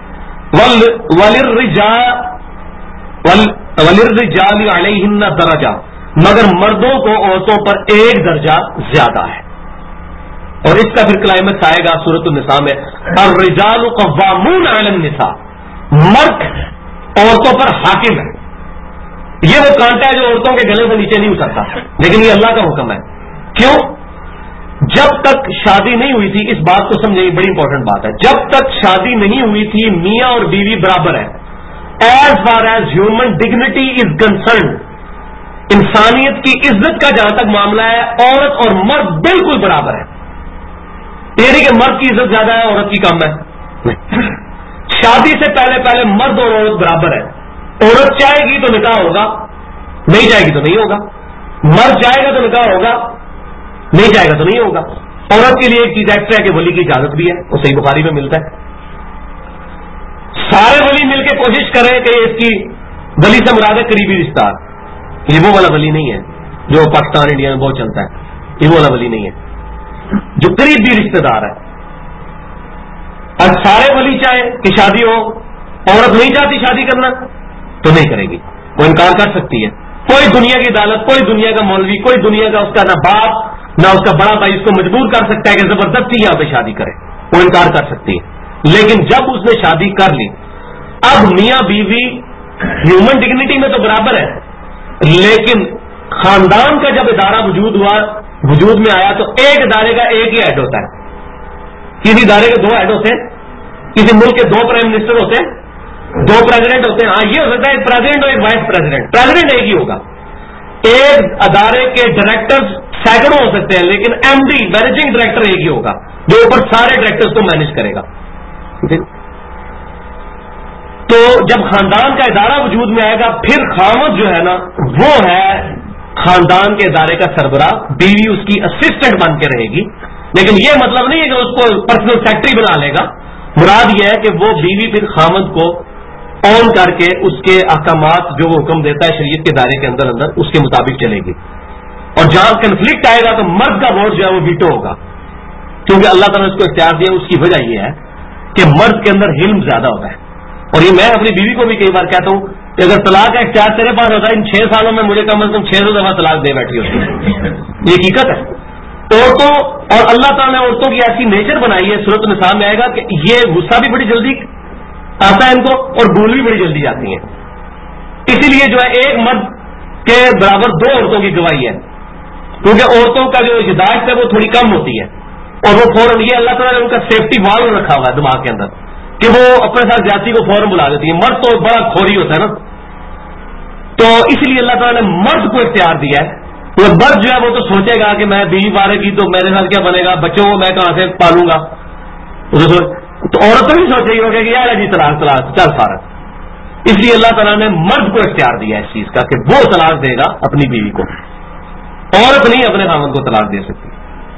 وَلِلرِّجَالِ عَلَيْهِنَّ دَرَجَةٌ. مگر مردوں کو عورتوں پر 1 درجہ زیادہ ہے. اور اس کا پھر کلائمیکس آئے گا سورۃ النساء میں. الرِّجَالُ قَوَّامُونَ عَلَى النِّسَاءِ. مرد عورتوں پر حاکم ہے. یہ وہ کانٹا ہے جو عورتوں کے گلے سے نیچے نہیں اترتا لیکن یہ اللہ کا حکم ہے. کیوں؟ جب تک شادی نہیں ہوئی تھی اس بات کو سمجھیں بڑی امپورٹنٹ بات ہے. جب تک شادی نہیں ہوئی تھی میاں اور بیوی برابر ہے. As far as human dignity is concerned انسانیت کی عزت کا جہاں تک معاملہ ہے عورت اور مرد بالکل برابر ہے. یہ نہیں کہ مرد کی عزت زیادہ ہے عورت کی کم ہے. شادی سے پہلے مرد اور عورت برابر ہے. عورت چاہے گی تو نکاح ہوگا نہیں چاہے گی تو نہیں ہوگا. مرد چاہے گا تو نکاح ہوگا نہیں چاہے گا تو نہیں ہوگا. عورت کے لیے ایک چیز ایکسٹرا ہے کہ ولی کی اجازت بھی ہے وہ صحیح بخاری میں ملتا ہے. سارے ولی مل کے کوشش کریں کہ اس کی ولی سے مراد ہے قریبی رشتہ دار. یہ وہ والا ولی نہیں ہے جو پاکستان انڈیا میں بہت چلتا ہے. یہ وہ والا ولی نہیں ہے جو قریبی رشتہ دار ہے. اور سارے ولی چاہے کہ شادی ہو, عورت نہیں چاہتی شادی کرنا تو نہیں کرے گی, وہ انکار کر سکتی ہے. کوئی دنیا کی عدالت, کوئی دنیا کا مولوی, کوئی دنیا کا اس کا نہ باپ نہ اس کا بڑا بھائی اس کو مجبور کر سکتا ہے کہ زبردستی یہاں پہ شادی کرے. وہ انکار کر سکتی ہے. لیکن جب اس نے شادی کر لی, اب میاں بیوی ہیومن ڈگنیٹی میں تو برابر ہے, لیکن خاندان کا جب ادارہ وجود میں آیا تو ایک ادارے کا ایک ہی ہیڈ ہوتا ہے. کسی ادارے کے 2 ہیڈ ہوتے ہیں, کسی ملک کے 2 پرائم منسٹر ہوتے ہیں, 2 پریزیڈنٹ ہوتے ہیں. ہاں یہ ہو سکتا ہے ایک پریزیڈنٹ اور ایک وائس پریزیڈنٹ. پریزیڈنٹ ایک ہی ہوگا. ایک ادارے کے ڈائریکٹر سینکڑوں ہو سکتے ہیں, لیکن ایم ڈی مینیجنگ ڈائریکٹر ایک ہی ہوگا جو اوپر سارے ڈائریکٹرز کو مینیج کرے گا. تو جب خاندان کا ادارہ وجود میں آئے گا, پھر خاوند جو ہے نا وہ ہے خاندان کے ادارے کا سربراہ, بیوی اس کی اسسٹنٹ بن کے رہے گی. لیکن یہ مطلب نہیں ہے کہ اس کو پرسنل سیکرٹری بنا لے گا. مراد یہ ہے کہ وہ بیوی پھر خاوند کو آن کر کے اس کے احکامات جو وہ حکم دیتا ہے شریعت کے دائرے کے اندر اس کے مطابق چلے گی. اور جہاں کنفلکٹ آئے گا تو مرد کا ووٹ جو ہے وہ ویٹو ہوگا, کیونکہ اللہ تعالیٰ نے اس کو اختیار دیا. اس کی وجہ یہ ہے کہ مرد کے اندر حلم زیادہ ہوتا ہے. اور یہ میں اپنی بیوی کو بھی کئی بار کہتا ہوں کہ اگر طلاق کا اختیار تیرے پاس ہوتا ہے, ان 6 سالوں میں مجھے کم از کم 600 دفعہ طلاق دے بیٹھی ہوتی ہے. یہ حقیقت ہے. عورتوں اور اللہ تعالیٰ نے عورتوں کی ایسی نیچر بنائی ہے, سورۃ النساء میں آئے گا کہ یہ غصہ بھی بڑی جلدی آتا ہے ان کو اور بھول بھی بڑی جلدی جاتی ہیں. اسی لیے جو ہے ایک مرد کے برابر 2 عورتوں کی گواہی ہے, کیونکہ عورتوں کا جو ہدایت ہے وہ تھوڑی کم ہوتی ہے, اور وہ فوراً, یہ اللہ تعالیٰ نے ان کا سیفٹی وال رکھا ہوا ہے دماغ کے اندر کہ وہ اپنے ساتھ جاتی کو فوراً بلا دیتی ہے. مرد تو بڑا کھوری ہوتا ہے نا, تو اس لیے اللہ تعالیٰ نے مرد کو اختیار دیا ہے. وہ مرد جو ہے وہ تو سوچے گا کہ میں بیوی بارے کی تو میرے ساتھ کیا بنے گا, بچوں کو میں کہاں سے پالوں گا. تو عورت تو بھی سوچے گی ہوگا کہ یار جی طلاق چل فارغ. اس لیے اللہ تعالیٰ نے مرد کو اختیار دیا اس چیز کا کہ وہ طلاق دے گا اپنی بیوی کو, عورت نہیں اپنے خاوند کو طلاق دے سکتی.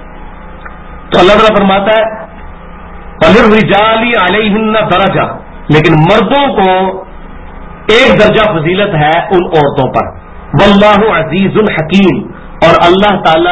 تو اللہ تعالیٰ فرماتا ہے وَلِلرِّجَالِ عَلَيْهِنَّ دَرَجَةٌ, لیکن مردوں کو ایک درجہ فضیلت ہے ان عورتوں پر. واللہ عزیز الحکیم, اور اللہ تعالی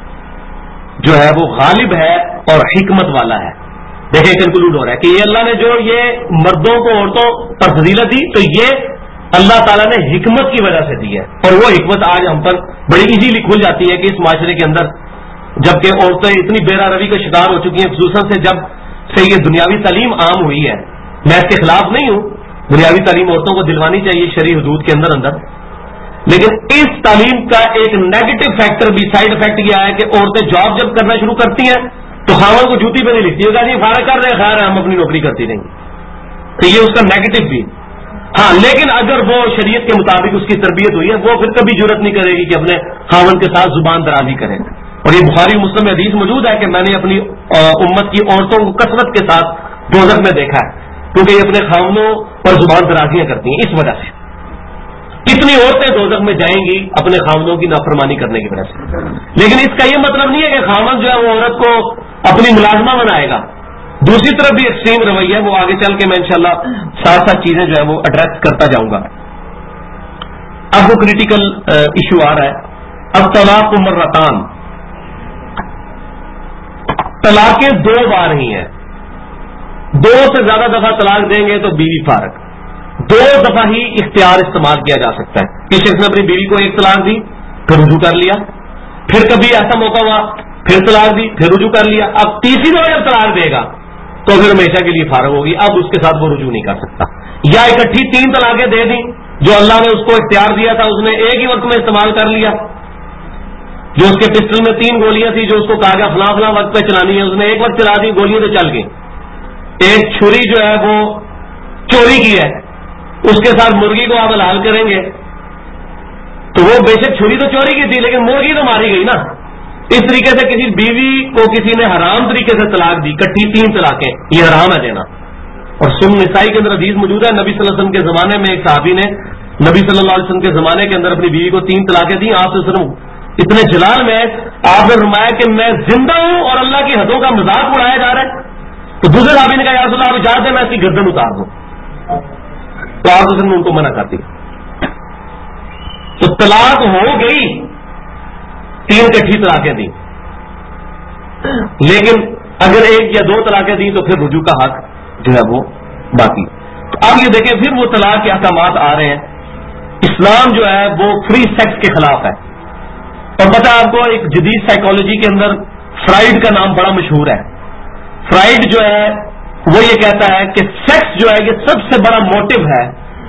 جو ہے وہ غالب ہے اور حکمت والا ہے. دیکھیں کنکلوڈ ہو رہا ہے کہ یہ اللہ نے جو یہ مردوں کو عورتوں پر فضیلت دی تو یہ اللہ تعالیٰ نے حکمت کی وجہ سے دی ہے. اور وہ حکمت آج ہم پر بڑی ایزیلی کھل جاتی ہے کہ اس معاشرے کے اندر جبکہ عورتیں اتنی بے روی کا شکار ہو چکی ہیں, خصوصاً سے جب سے یہ دنیاوی تعلیم عام ہوئی ہے. میں اس کے خلاف نہیں ہوں, دنیاوی تعلیم عورتوں کو دلوانی چاہیے شرعی حدود کے اندر, لیکن اس تعلیم کا ایک نیگیٹو فیکٹر بھی, سائڈ افیکٹ یہ ہے کہ عورتیں جاب جب کرنا شروع کرتی ہیں تو خاوند کو جوتی پہ نہیں لکھتی ہوگا جی فارغ کر رہے خیر ہم اپنی نوکری کرتی رہیں گے. تو یہ اس کا نیگیٹو بھی. ہاں لیکن اگر وہ شریعت کے مطابق اس کی تربیت ہوئی ہے وہ پھر کبھی جرت نہیں کرے گی کہ اپنے خاوند کے ساتھ زبان درازی کرے. اور یہ بخاری مسلم میں حدیث موجود ہے کہ میں نے اپنی امت کی عورتوں کو کثرت کے ساتھ دوزخ میں دیکھا ہے, کیونکہ یہ اپنے خاوندوں پر زبان درازیاں کرتی ہیں. اس وجہ سے کتنی عورتیں دوزخ میں جائیں گی اپنے خاوندوں کی نافرمانی کرنے کی وجہ سے. لیکن اس کا یہ مطلب نہیں ہے کہ خاوند جو ہے وہ عورت کو اپنی ملازمہ بنائے گا. دوسری طرف بھی ایکسٹریم رویہ, وہ آگے چل کے میں انشاءاللہ ساتھ ساتھ چیزیں جو ہے وہ ایڈریس کرتا جاؤں گا. اب وہ کریٹیکل ایشو آ رہا ہے. اب طلاق مرتان, طلاقیں 2 بار ہی ہیں. 2 سے زیادہ دفعہ طلاق دیں گے تو بیوی فارغ. 2 دفعہ ہی اختیار استعمال کیا جا سکتا ہے. کسی شخص نے اپنی بیوی کو 1 طلاق دی, پھر رجوع کر لیا, پھر کبھی ایسا موقع ہوا پھر طلاق دی, پھر رجوع کر لیا. اب تیسری دفعہ جب طلاق دے گا تو پھر ہمیشہ کے لیے فارغ ہوگی. اب اس کے ساتھ وہ رجوع نہیں کر سکتا. یا اکٹھی 3 طلاقیں دے دیں جو اللہ نے اس کو اختیار دیا تھا, اس نے ایک ہی وقت میں استعمال کر لیا. جو اس کے پسٹل میں 3 گولیاں تھی جو اس کو کہا گیا فلاں فلاں وقت پہ چلانی ہے, اس نے ایک وقت چلا دی, گولیاں تو چل گئی. ایک چھری جو ہے وہ چوری کی ہے, اس کے ساتھ مرغی کو آپ حلال کریں گے تو وہ بے شک چھری تو چوری کی تھی لیکن مرغی تو ماری گئی نا. اس طریقے سے کسی بیوی کو کسی نے حرام طریقے سے طلاق دی, کٹھی 3 طلاقیں, یہ حرام ہے دینا. اور سن نسائی کے اندر حدیث موجود ہے, نبی صلی اللہ علیہ وسلم کے زمانے میں ایک صحابی نے نبی صلی اللہ علیہ وسلم کے زمانے کے اندر اپنی بیوی کو 3 طلاقیں دی. آپ صلی اللہ علیہ وسلم اتنے جلال میں آپ نے فرمایا کہ میں زندہ ہوں اور اللہ کی حدوں کا مذاق اڑایا جا رہا ہے. تو دوسرے صحابی نے کہا یا رسول اللہ آپ اجازت دیں میں اس کی گردن اتار دوں. تو آپ نے ان کو منع کر دیا. تو طلاق ہو گئی, 3 کٹھی طلاقیں دی, لیکن اگر 1 یا 2 طلاقیں دی تو پھر رجوع کا حق جو ہے وہ باقی. تو اب یہ دیکھیں پھر وہ طلاق کے احکامات آ رہے ہیں. اسلام جو ہے وہ فری سیکس کے خلاف ہے. اور پتہ آپ کو ایک جدید سائیکالوجی کے اندر فرائڈ کا نام بڑا مشہور ہے. فرائڈ جو ہے وہ یہ کہتا ہے کہ سیکس جو ہے یہ سب سے بڑا موٹو ہے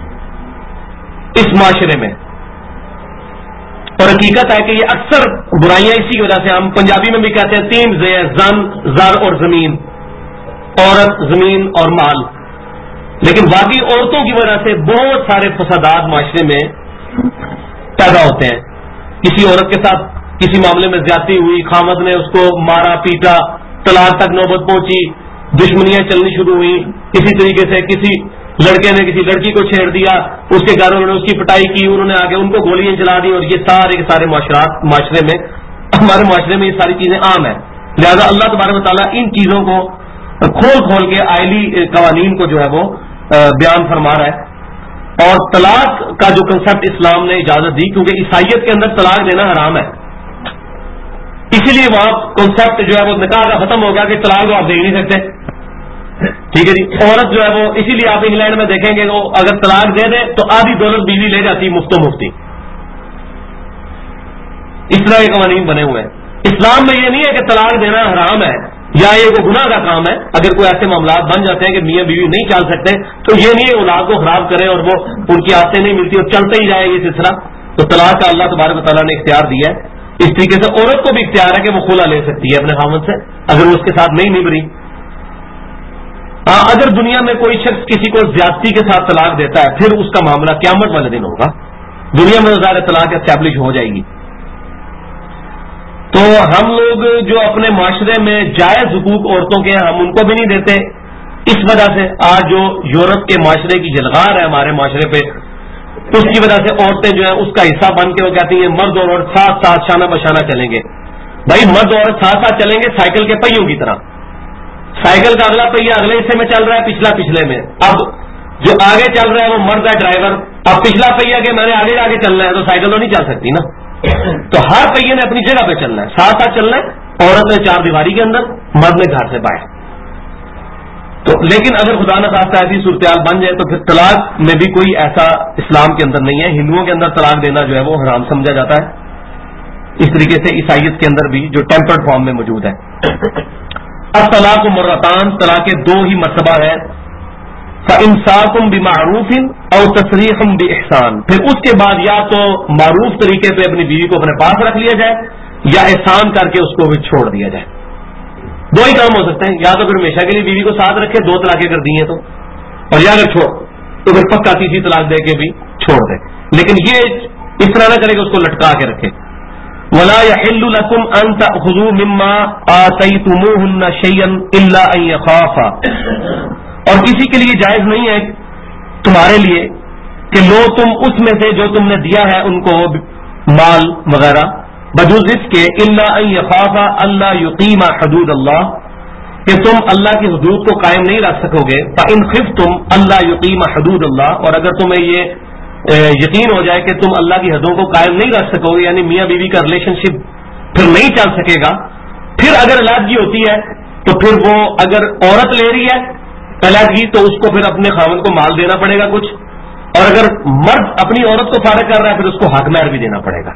اس معاشرے میں, اور حقیقت ہے کہ یہ اکثر برائیاں اسی کی وجہ سے, ہم پنجابی میں بھی کہتے ہیں 3 زن, زر اور زمین, عورت, زمین اور مال. لیکن واقعی عورتوں کی وجہ سے بہت سارے فسادات معاشرے میں پیدا ہوتے ہیں. کسی عورت کے ساتھ کسی معاملے میں زیادتی ہوئی, خامد نے اس کو مارا پیٹا, طلاق تک نوبت پہنچی, دشمنیاں چلنی شروع ہوئی, کسی طریقے سے کسی لڑکے نے کسی لڑکی کو چھیڑ دیا, اس کے گھر والوں نے اس کی پٹائی کی, انہوں نے آگے ان کو گولیاں چلا دی, اور یہ سارے معاشرے میں ہمارے معاشرے میں یہ ساری چیزیں عام ہیں. لہذا اللہ تبارک و تعالیٰ ان چیزوں کو کھول کے آئلی قوانین کو جو ہے وہ بیان فرما رہا ہے. اور طلاق کا جو کنسپٹ اسلام نے اجازت دی, کیونکہ عیسائیت کے اندر طلاق دینا حرام ہے, اسی لیے وہاں کنسپٹ جو ہے وہ نکاح کا ختم ہو گیا کہ طلاق کو آپ دے ہی نہیں سکتے. ٹھیک ہے جی. عورت جو ہے وہ اسی لیے آپ انگلینڈ میں دیکھیں گے وہ اگر طلاق دے دے تو آدھی دولت بیوی لے جاتی مفت و مفتی. اس طرح کے قوانین بنے ہوئے ہیں. اسلام میں یہ نہیں ہے کہ طلاق دینا حرام ہے یا یہ کوئی گناہ کا کام ہے. اگر کوئی ایسے معاملات بن جاتے ہیں کہ میاں بیوی نہیں چل سکتے تو یہ نہیں ہے اولاد کو خراب کرے اور وہ ان کی عادتیں نہیں ملتی اور چلتا ہی جائے یہ سلسلہ. تو طلاق کا اللہ تبارک و تعالیٰ نے اختیار دیا ہے. اس طریقے سے عورت کو بھی اختیار ہے کہ وہ خلا لے سکتی ہے اپنے خاوند سے اگر وہ اس کے ساتھ نہیں نبھری. اگر دنیا میں کوئی شخص کسی کو زیادتی کے ساتھ طلاق دیتا ہے پھر اس کا معاملہ قیامت والے دن ہوگا. دنیا میں ظاہر طلاق اسٹیبلش ہو جائے گی. تو ہم لوگ جو اپنے معاشرے میں جائز حقوق عورتوں کے ہم ان کو بھی نہیں دیتے. اس وجہ سے آج جو یورپ کے معاشرے کی جلغار ہے ہمارے معاشرے پہ, اس کی وجہ سے عورتیں جو ہیں اس کا حصہ بن کے وہ کہتی ہیں مرد اور عورت ساتھ ساتھ شانہ بشانہ چلیں گے. بھائی مرد اور عورت ساتھ ساتھ چلیں گے سائیکل کے پہیوں کی طرح. سائیکل کا اگلا پہیا اگلے حصے میں چل رہا ہے, پچھلا پچھلے میں. اب جو آگے چل رہا ہے وہ مرد ہے ڈرائیور, اب پچھلا پہیا کہ میں نے آگے چلنا ہے تو سائیکل تو نہیں چل سکتی نا. تو ہر پہیے نے اپنی جگہ پہ چلنا ہے, ساتھ ساتھ چلنا ہے. عورت نے 4 دیواری کے اندر, مرد نے گھر سے باہر. تو لیکن اگر خدا نخواستہ ایسی صورتحال بن جائے تو پھر طلاق میں بھی کوئی ایسا اسلام کے اندر نہیں ہے. ہندوؤں کے اندر طلاق دینا جو ہے وہ حرام سمجھا جاتا ہے. اس طریقے سے عیسائیت کے اندر بھی جو ٹیمپرڈ فارم میں موجود ہے. الطلاق مرتان, طلاق 2 ہی مرتبہ ہے. فإمساک بمعروف او تسریح بإحسان, پھر اس کے بعد یا تو معروف طریقے پہ اپنی بیوی کو اپنے پاس رکھ لیا جائے یا احسان کر کے اس کو بھی چھوڑ دیا جائے. 2 ہی کام ہو سکتے ہیں, یا تو پھر ہمیشہ کے لیے بیوی کو ساتھ رکھے 2 طلاقیں کر دی ہیں تو, اور یا اگر چھوڑ تو پھر پکا تیسری طلاق دے کے بھی چھوڑ دے. لیکن یہ اس طرح نہ کرے کہ اس کو لٹکا کے رکھے. ولا يحل لكم ان تاخذوا مما آتيتموهن شيئا الا ان يخافا, اور کسی کے لیے جائز نہیں ہے تمہارے لیے کہ لو تم اس میں سے جو تم نے دیا ہے ان کو مال وغیرہ, بجوز اس کے الا ان يخافا الا يقيم حدود اللہ, کہ تم اللہ کی حدود کو قائم نہیں رکھ سکو گے. فان خفتم الا يقيم حدود اللہ, اور اگر تمہیں یہ یقین ہو جائے کہ تم اللہ کی حدوں کو قائم نہیں رکھ سکو گے, یعنی میاں بیوی کا ریلیشن شپ پھر نہیں چل سکے گا. پھر اگر علیحدگی ہوتی ہے تو پھر وہ اگر عورت لے رہی ہے علیحدگی تو اس کو پھر اپنے خاوند کو مال دینا پڑے گا کچھ, اور اگر مرد اپنی عورت کو فارغ کر رہا ہے پھر اس کو حق مہر بھی دینا پڑے گا.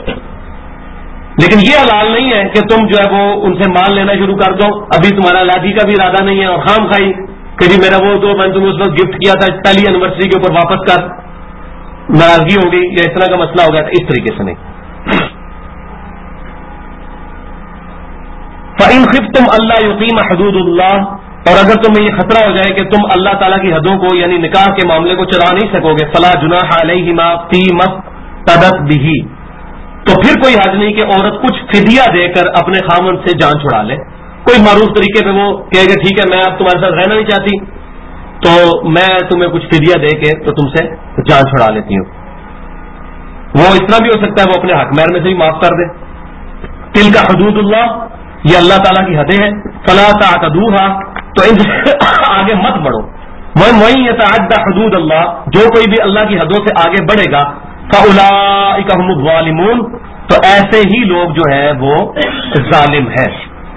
لیکن یہ حلال نہیں ہے کہ تم جو ہے وہ ان سے مال لینا شروع کر دو, ابھی تمہارا علیحدگی کا بھی ارادہ نہیں ہے, اور خام خائی کہ جی میرا وہ تو میں تمہیں اس وقت گفٹ کیا تھا پہلی اینیورسری کے اوپر واپس کر, ناراضگی ہو گئی یا اس طرح کا مسئلہ ہو گیا تو اس طریقے سے نہیں. فَإِنْ خِفْتُمْ أَلَّا يُقِيمَ حُدُودَ اللَّهِ, اور اگر تمہیں یہ خطرہ ہو جائے کہ تم اللہ تعالیٰ کی حدوں کو یعنی نکاح کے معاملے کو چلا نہیں سکو گے, فَلَا جُنَاحَ عَلَيْهِمَا فِي مَا افْتَدَتْ بِهِ, تو پھر کوئی حرج نہیں کہ عورت کچھ فدیہ دے کر اپنے خاوند سے جان چھڑا لے. کوئی معروف طریقے پہ وہ کہے گا ٹھیک ہے میں اب تمہارے ساتھ رہنا نہیں چاہتی تو میں تمہیں کچھ فدیہ دے کے تو تم سے جان چھڑا لیتی ہوں. وہ اس طرح بھی ہو سکتا ہے وہ اپنے حق مہر میں سے بھی معاف کر دے. تلک حدود اللہ, یہ اللہ تعالیٰ کی حدیں ہیں. فلا تعتدوها, تو ان سے آگے مت بڑھو, وَمَن يَتَعَدَّ حُدُودَ اللَّهِ، جو کوئی بھی اللہ کی حدوں سے آگے بڑھے گا، فَأُولَٰئِكَ هُمُ الظَّالِمُونَ، تو ایسے ہی لوگ جو ہے وہ ظالم ہیں۔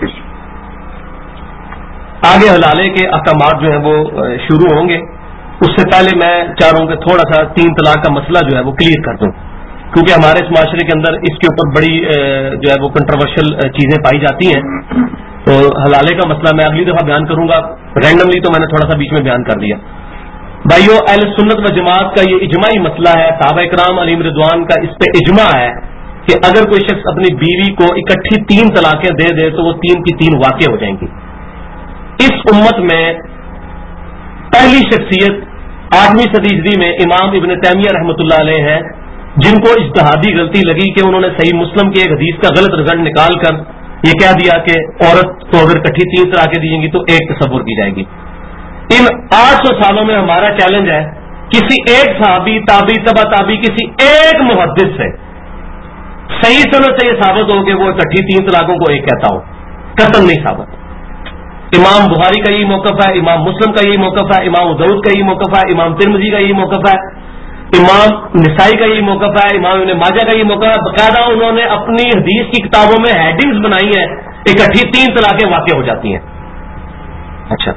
آگے حلالے کے احکامات جو ہیں وہ شروع ہوں گے، اس سے پہلے میں چاہ رہا ہوں کہ تھوڑا سا 3 طلاق کا مسئلہ جو ہے وہ کلیئر کر دوں، کیونکہ ہمارے اس معاشرے کے اندر اس کے اوپر بڑی جو ہے وہ کنٹروورشل چیزیں پائی جاتی ہیں۔ تو حلالے کا مسئلہ میں اگلی دفعہ بیان کروں گا، رینڈملی تو میں نے تھوڑا سا بیچ میں بیان کر دیا۔ بھائیو، اہل سنت و جماعت کا یہ اجماعی مسئلہ ہے، صحابہ کرام علیہم رضوان کا اس پہ اجماع ہے کہ اگر کوئی شخص اپنی بیوی کو اکٹھی 3 طلاقیں دے دے تو وہ 3 کی 3 واقع ہو جائیں گی۔ اس امت میں پہلی شخصیت 8ویں صدی ہجری میں امام ابن تیمیہ رحمۃ اللہ علیہ ہیں، جن کو اجتہادی غلطی لگی کہ انہوں نے صحیح مسلم کی ایک حدیث کا غلط رزلٹ نکال کر یہ کہہ دیا کہ عورت کو اگر اکٹھی 3 طلاقیں دی جائیں گی تو 1 تصور کی جائے گی۔ ان 800 سالوں میں ہمارا چیلنج ہے کسی ایک صحابی، تابعی، تبع تابعی، کسی ایک محدث سے صحیح سند سے یہ ثابت ہو کہ وہ اکٹھی 3 طلاقوں کو ایک کہتا ہو، قطعاً نہیں ثابت۔ امام بخاری کا یہی موقف ہے، امام مسلم کا یہی موقف ہے، امام ابو داؤد کا یہی موقف ہے، امام ترمذی کا یہی موقف ہے، امام نسائی کا یہی موقف ہے، امام ابن ماجہ کا یہی موقف ہے۔ باقاعدہ انہوں نے اپنی حدیث کی کتابوں میں ہیڈنگز بنائی ہیں، اکٹھی 3 طلاقیں واقع ہو جاتی ہیں۔ اچھا،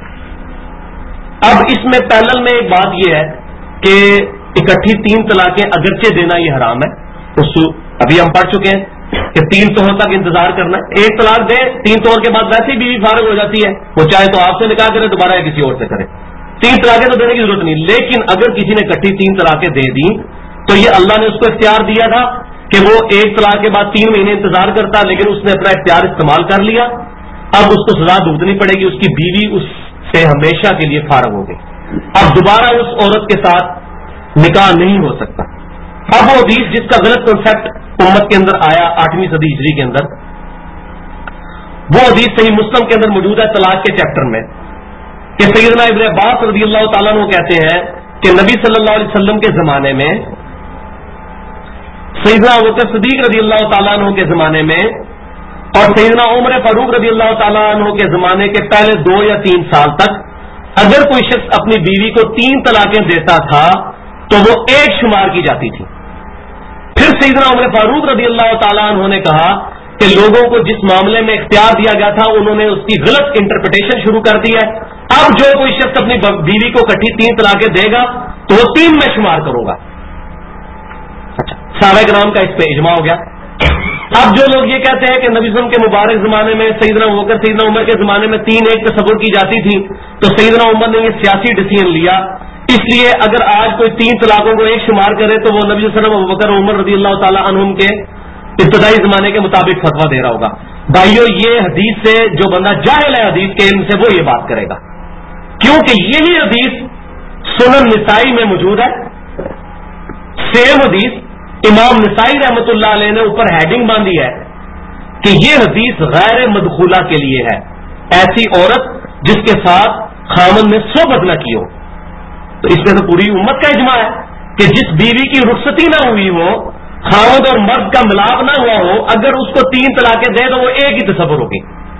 اب اس میں پیرلل میں ایک بات یہ ہے کہ اکٹھی 3 طلاقیں اگرچہ دینا یہ حرام ہے، ابھی ہم پڑھ چکے ہیں کہ 3 توہر تک انتظار کرنا ہے۔ 1 طلاق دے، 3 توہر کے بعد ویسے ہی بیوی فارغ ہو جاتی ہے، وہ چاہے تو آپ سے نکاح کرے دوبارہ یا کسی اور سے کرے، 3 طلاقیں تو دینے کی ضرورت نہیں۔ لیکن اگر کسی نے اکٹھی 3 طلاقیں دے دی تو یہ اللہ نے اس کو اختیار دیا تھا کہ وہ 1 طلاق کے بعد 3 مہینے انتظار کرتا، لیکن اس نے اپنا اختیار استعمال کر لیا، اب اس کو سزا بھگتنی پڑے گی، اس کی بیوی اس سے ہمیشہ کے لیے فارغ ہو گئی، اب دوبارہ اس عورت کے ساتھ نکاح نہیں ہو سکتا۔ اب وہ حدیث جس کا غلط کنسپٹ امت کے اندر آیا 8ویں صدی ہجری کے اندر، وہ حدیث صحیح مسلم کے اندر موجود ہے طلاق کے چیپٹر میں، کہ سیدنا ابن عباس رضی اللہ تعالیٰ عنہ کہتے ہیں کہ نبی صلی اللہ علیہ وسلم کے زمانے میں، سیدنا ابوبکر صدیق رضی اللہ تعالیٰ عنہ کے زمانے میں اور سیدنا عمر فاروق رضی اللہ تعالیٰ عنہ کے زمانے کے پہلے 2 یا 3 سال تک اگر کوئی شخص اپنی بیوی کو 3 طلاقیں دیتا تھا تو وہ 1 شمار کی جاتی تھی۔ پھر سیدنا عمر فاروق رضی اللہ تعالیٰ عنہ نے کہا کہ لوگوں کو جس معاملے میں اختیار دیا گیا تھا انہوں نے اس کی غلط انٹرپریٹیشن شروع کر دی ہے، اب جو کوئی شخص اپنی بیوی کو اکٹھی 3 طلاقیں دے گا تو وہ 3 میں شمار کروں گا۔ صحابہ کرام کا اس پہ اجماع ہو گیا۔ اب جو لوگ یہ کہتے ہیں کہ نبی صلی اللہ علیہ وسلم کے مبارک زمانے میں سیدنا ابوبکر سیدنا عمر کے زمانے میں 3 1 تصور کی جاتی تھی، تو سیدنا عمر نے یہ سیاسی ڈیسیژن لیا، اس لیے اگر آج کوئی 3 طلاقوں کو 1 شمار کرے تو وہ نبی صلی اللہ علیہ وسلم ابوبکر عمر رضی اللہ تعالیٰ عنہم کے ابتدائی زمانے کے مطابق فتویٰ دے رہا ہوگا۔ بھائیو، یہ حدیث سے جو بندہ جاہل ہے حدیث کے علم سے وہ یہ بات کرے گا، کیونکہ یہی حدیث سنن نسائی میں موجود ہے، سیم حدیث امام نسائی رحمت اللہ علیہ نے اوپر ہیڈنگ باندھی ہے کہ یہ حدیث غیر مدخولہ کے لیے ہے، ایسی عورت جس کے ساتھ خامن نے صحبت نہ کی ہو۔ تو اس میں تو پوری امت کا اجماع ہے کہ جس بیوی کی رخصتی نہ ہوئی ہو، خامد اور مرد کا ملاپ نہ ہوا ہو، اگر اس کو 3 طلاقیں دے تو وہ 1 ہی تصور ہوگی۔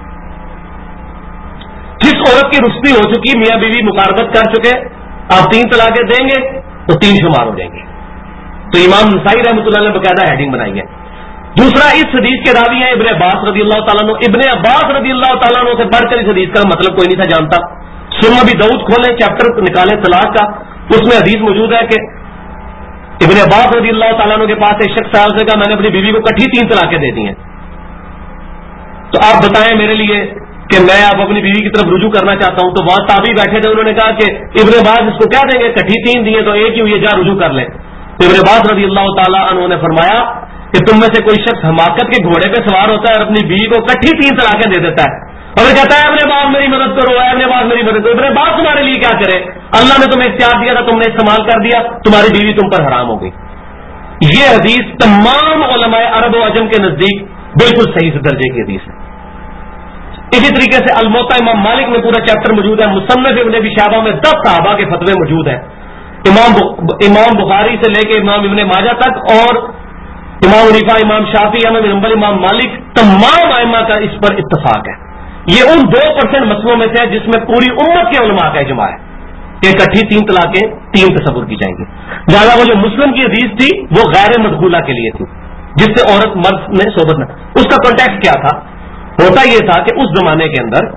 جس عورت کی رخصتی ہو چکی، میاں بیوی مقاربت کر چکے، آپ 3 طلاقیں دیں گے تو 3 شمار ہو جائیں گے۔ تو امام نسائی رحمۃ اللہ نے باقاعدہ ہیڈنگ بنائی ہے۔ دوسرا، اس حدیث کے راوی ہیں ابن عباس رضی اللہ تعالیٰ عنہ۔ ابن عباس رضی اللہ تعالیٰ عنہ سے بڑھ کر اس حدیث کا مطلب کوئی نہیں تھا جانتا۔ سنن ابی داؤد کھولیں، چیپٹر نکالیں طلاق کا، اس میں حدیث موجود ہے کہ ابن عباس رضی اللہ تعالیٰ عنہ کے پاس ایک شخص آیا، اس نے کہا میں نے اپنی بیوی کو اکٹھی 3 طلاقیں دے دی ہیں، تو آپ بتائیں میرے لیے کہ میں اب اپنی بیوی کی طرف رجوع کرنا چاہتا ہوں۔ تو وہاں تابعی بیٹھے تھے، انہوں نے کہا کہ ابن عباس اس کو کہہ دیں گے اکٹھی 3 دی ہیں تو 1 ہی ہوئی ہے، جا رجوع کر لیں۔ تو ابن عباس رضی اللہ تعالیٰ عنہ نے فرمایا کہ تم میں سے کوئی شخص حماقت کے گھوڑے پہ سوار ہوتا ہے اور اپنی بیوی کو اکٹھی 3 طلاقیں دے دیتا ہے اور کہتا ہے ابن عباس میری مدد کرو، ابن عباس میری مدد کرو۔ ابن عباس تمہارے لیے کیا کرے؟ اللہ نے تمہیں اختیار دیا تھا، تم نے استعمال کر دیا، تمہاری بیوی تم پر حرام ہو گئی۔ یہ حدیث تمام علماء عرب و عجم کے نزدیک بالکل صحیح درجے کی حدیث ہے۔ اسی طریقے سے الموطا امام مالک میں پورا چیپٹر موجود ہے، مصنف ابن ابی شیبہ میں 10 صحابہ کے فتوے موجود ہیں، امام بخاری سے لے کے امام ابن ماجہ تک، اور امام حنیفہ، امام شافعی، احمد بن حنبل، امام مالک، تمام ائمہ کا اس پر اتفاق ہے۔ یہ ان 2% مسئلوں میں سے ہے جس میں پوری امت کے علماء کا اجماع ہے کہ اکٹھی 3 طلاقیں 3 تصور کی جائیں گی. لہٰذا وہ جو مسلم کی حدیث تھی وہ غیر مدخولہ کے لیے تھی، جس سے عورت مرد نے صحبت نہ. اس کا کانٹیکٹ کیا تھا؟ ہوتا یہ تھا کہ اس زمانے کے اندر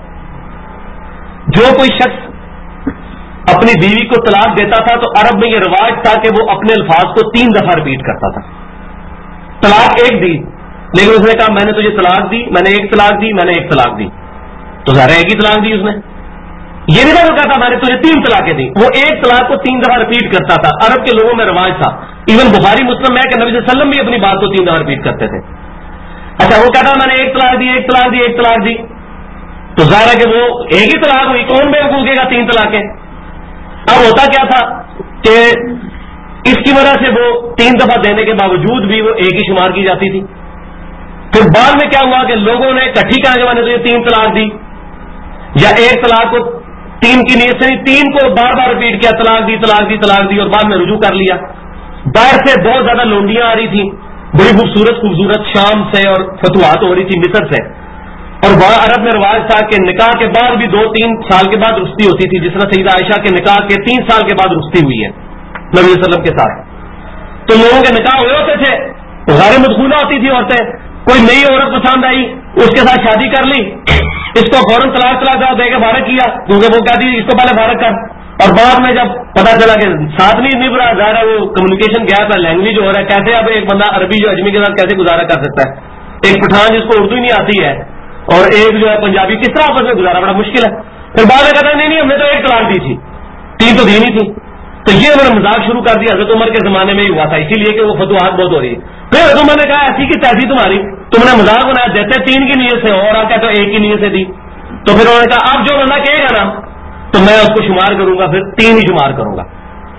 جو کوئی شخص اپنی بیوی کو طلاق دیتا تھا تو عرب میں یہ رواج تھا کہ وہ اپنے الفاظ کو 3 دفعہ ریپیٹ کرتا تھا. طلاق ایک دی، لیکن اس نے کہا میں نے تجھے طلاق دی، میں نے ایک طلاق دی، میں نے ایک طلاق دی، تو ظاہر ایک ہی طلاق دی اس نے. یہ نہیں تھا وہ کہتا میں نے تجھے 3 طلاقیں دی، وہ ایک طلاق کو 3 دفعہ ریپیٹ کرتا تھا. عرب کے لوگوں میں رواج تھا. ایون بخاری مسلم میں کہ نبی صلی اللہ علیہ وسلم بھی اپنی بات کو 3 دفعہ ریپیٹ کرتے تھے. اچھا وہ کہتا میں نے ایک طلاق دی، ایک طلاق دی، ایک طلاق دی، تو ظاہر ہے کہ وہ ایک ہی طلاق ہوئی. کون بے وقوف گا 3 طلاقیں؟ اب ہوتا کیا تھا کہ اس کی وجہ سے وہ 3 دفعہ دینے کے باوجود بھی وہ ایک ہی شمار کی جاتی تھی. پھر بعد میں کیا ہوا کہ لوگوں نے اکٹھی کہا کہ میں نے تو یہ 3 طلاق دی، یا ایک طلاق کو 3 کی نیت سے نہیں 3 کو بار بار ریپیٹ کیا، طلاق دی طلاق دی طلاق دی، اور بعد میں رجوع کر لیا. باہر سے بہت زیادہ لونڈیاں آ رہی تھیں، بڑی خوبصورت شام سے، اور فتوحات ہو رہی تھی مصر سے. اور وہاں عرب میں رواج تھا کہ نکاح کے بعد بھی 2-3 سال کے بعد رخصتی ہوتی تھی، جس طرح سیدہ عائشہ کے نکاح کے 3 سال کے بعد رخصتی ہوئی ہے نبی صلی اللہ علیہ وسلم کے ساتھ. تو لوگوں کے نکاح ہوئے ہوتے تھے، غیر مدخولہ ہوتی تھی عورتیں. کوئی نئی عورت پسند آئی، اس کے ساتھ شادی کر لی، اس کو فوراً طلاق دے کے فارغ کیا، کیونکہ وہ کہتی اس کو پہلے فارغ کر. اور بعد میں جب پتا چلا کہ ساتھ نہیں نبھ رہا، ظاہر ہے وہ کمیونیکیشن گیپ ہے، لینگویج ہو رہا ہے. کیسے اب ایک بندہ عربی جو اجمی کے ساتھ کیسے گزارا کر سکتا ہے؟ ایک پٹھان جس کو اردو ہی نہیں آتی ہے اور ایک جو ہے پنجابی، کس طرح آپس میں گزارا؟ بڑا مشکل ہے. پھر بعد میں کہتا نہیں ہم نے تو ایک طلاق دی تھی، 3 تو دی نہیں تھی. تو یہ انہوں نے مذاق شروع کر دیا. حضرت عمر کے زمانے میں ہی ہوا تھا، اسی لیے کہ وہ فتوحات بہت ہو رہی ہے. پھر حضرت عمر نے کہا ایسی کی تیسی تمہاری، تم نے مذاق بنایا، جیسے 3 کی نیت سے ہو اور آپ کہتے ہو 1 کی نیت سے دی. تو پھر انہوں نے کہا اب جو بندہ کہے گا نا تو میں اس کو شمار کروں گا، پھر 3 ہی شمار کروں گا.